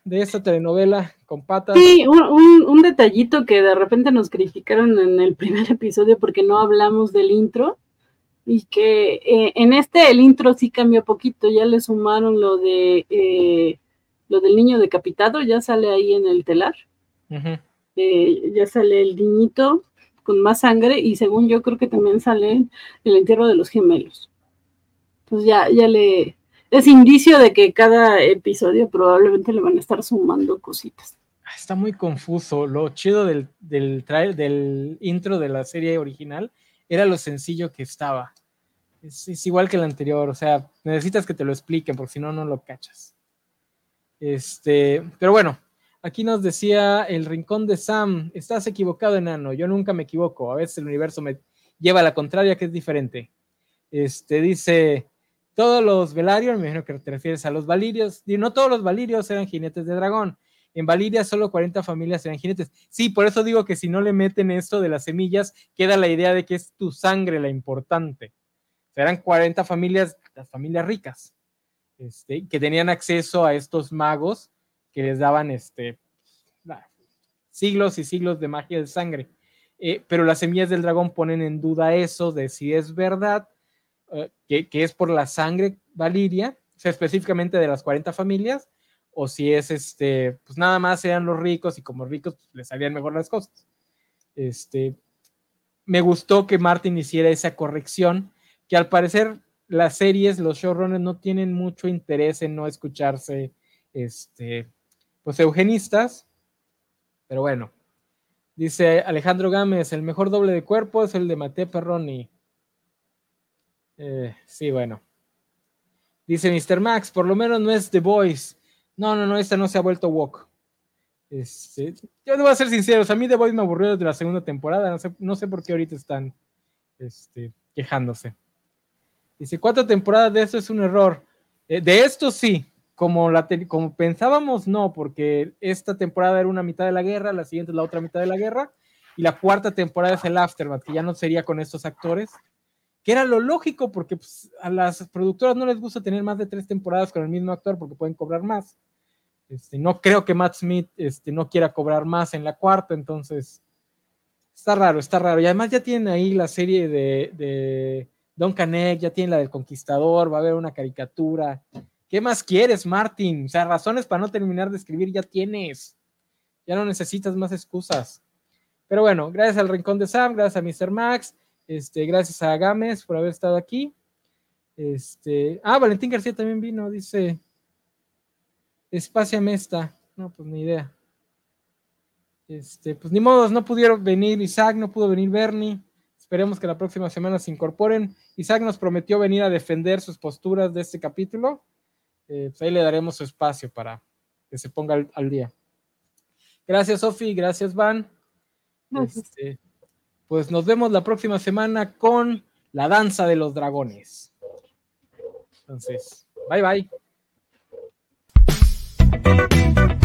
[SPEAKER 1] de esta telenovela con patas?
[SPEAKER 2] Sí, un, un, un detallito que de repente nos criticaron en el primer episodio porque no hablamos del intro, y que eh, en este el intro sí cambió poquito, ya le sumaron lo de eh, lo del niño decapitado, ya sale ahí en el telar, uh-huh. eh, ya sale el niñito con más sangre, y según yo creo que también sale el entierro de los gemelos. Pues ya, ya le es indicio de que cada episodio probablemente le van a estar sumando cositas.
[SPEAKER 1] Está muy confuso. Lo chido del, del, trail, del intro de la serie original era lo sencillo que estaba. Es, es igual que el anterior, o sea, necesitas que te lo expliquen, porque si no, no lo cachas. Este, pero bueno, aquí nos decía el Rincón de Sam: estás equivocado, enano, yo nunca me equivoco, a veces el universo me lleva a la contraria, que es diferente. Este, dice, todos los Velaryon, me imagino que te refieres a los Valirios, y no todos los Valirios eran jinetes de dragón. En Valiria solo cuarenta familias eran jinetes. Sí, por eso digo que si no le meten esto de las semillas, queda la idea de que es tu sangre la importante. O sea, eran cuarenta familias, las familias ricas, este, que tenían acceso a estos magos que les daban este, siglos y siglos de magia de sangre. Eh, pero las semillas del dragón ponen en duda eso de si es verdad eh, que, que es por la sangre Valiria, o sea, específicamente de las cuarenta familias, o si es, este, pues nada más eran los ricos y como ricos pues, les salían mejor las cosas. Este, me gustó que Martin hiciera esa corrección, que al parecer las series, los showrunners no tienen mucho interés en no escucharse, este, pues eugenistas, pero bueno. Dice Alejandro Gámez, el mejor doble de cuerpo es el de Mateo Perroni. Eh, sí, bueno. Dice mister Max, por lo menos no es The Voice. No, no, no, esta no se ha vuelto woke. Este, yo no voy a ser sincero, a mí The Voice me aburrió desde la segunda temporada, no sé, no sé por qué ahorita están este, quejándose. Dice, cuatro temporadas de esto es un error. Eh, de esto sí, como, la te- como pensábamos, no, porque esta temporada era una mitad de la guerra, la siguiente es la otra mitad de la guerra, y la cuarta temporada es el Aftermath, que ya no sería con estos actores, que era lo lógico, porque pues, a las productoras no les gusta tener más de tres temporadas con el mismo actor, porque pueden cobrar más. Este, no creo que Matt Smith este, no quiera cobrar más en la cuarta, entonces está raro, está raro. Y además ya tienen ahí la serie de, de Duncan Egg, ya tienen la del Conquistador, va a haber una caricatura. ¿Qué más quieres, Martin? O sea, razones para no terminar de escribir ya tienes. Ya no necesitas más excusas. Pero bueno, gracias al Rincón de Sam, gracias a mister Max, este, gracias a Gámez por haber estado aquí. Este, ah, Valentín García también vino, dice... Espaciame esta. No, pues ni idea. Este, pues ni modos, no pudieron venir Isaac, no pudo venir Bernie. Esperemos que la próxima semana se incorporen. Isaac nos prometió venir a defender sus posturas de este capítulo. Eh, pues ahí le daremos su espacio para que se ponga al, al día. Gracias, Sofi. Gracias, Van.
[SPEAKER 2] Gracias. Este,
[SPEAKER 1] pues nos vemos la próxima semana con la danza de los dragones. Entonces, bye bye. Thank you.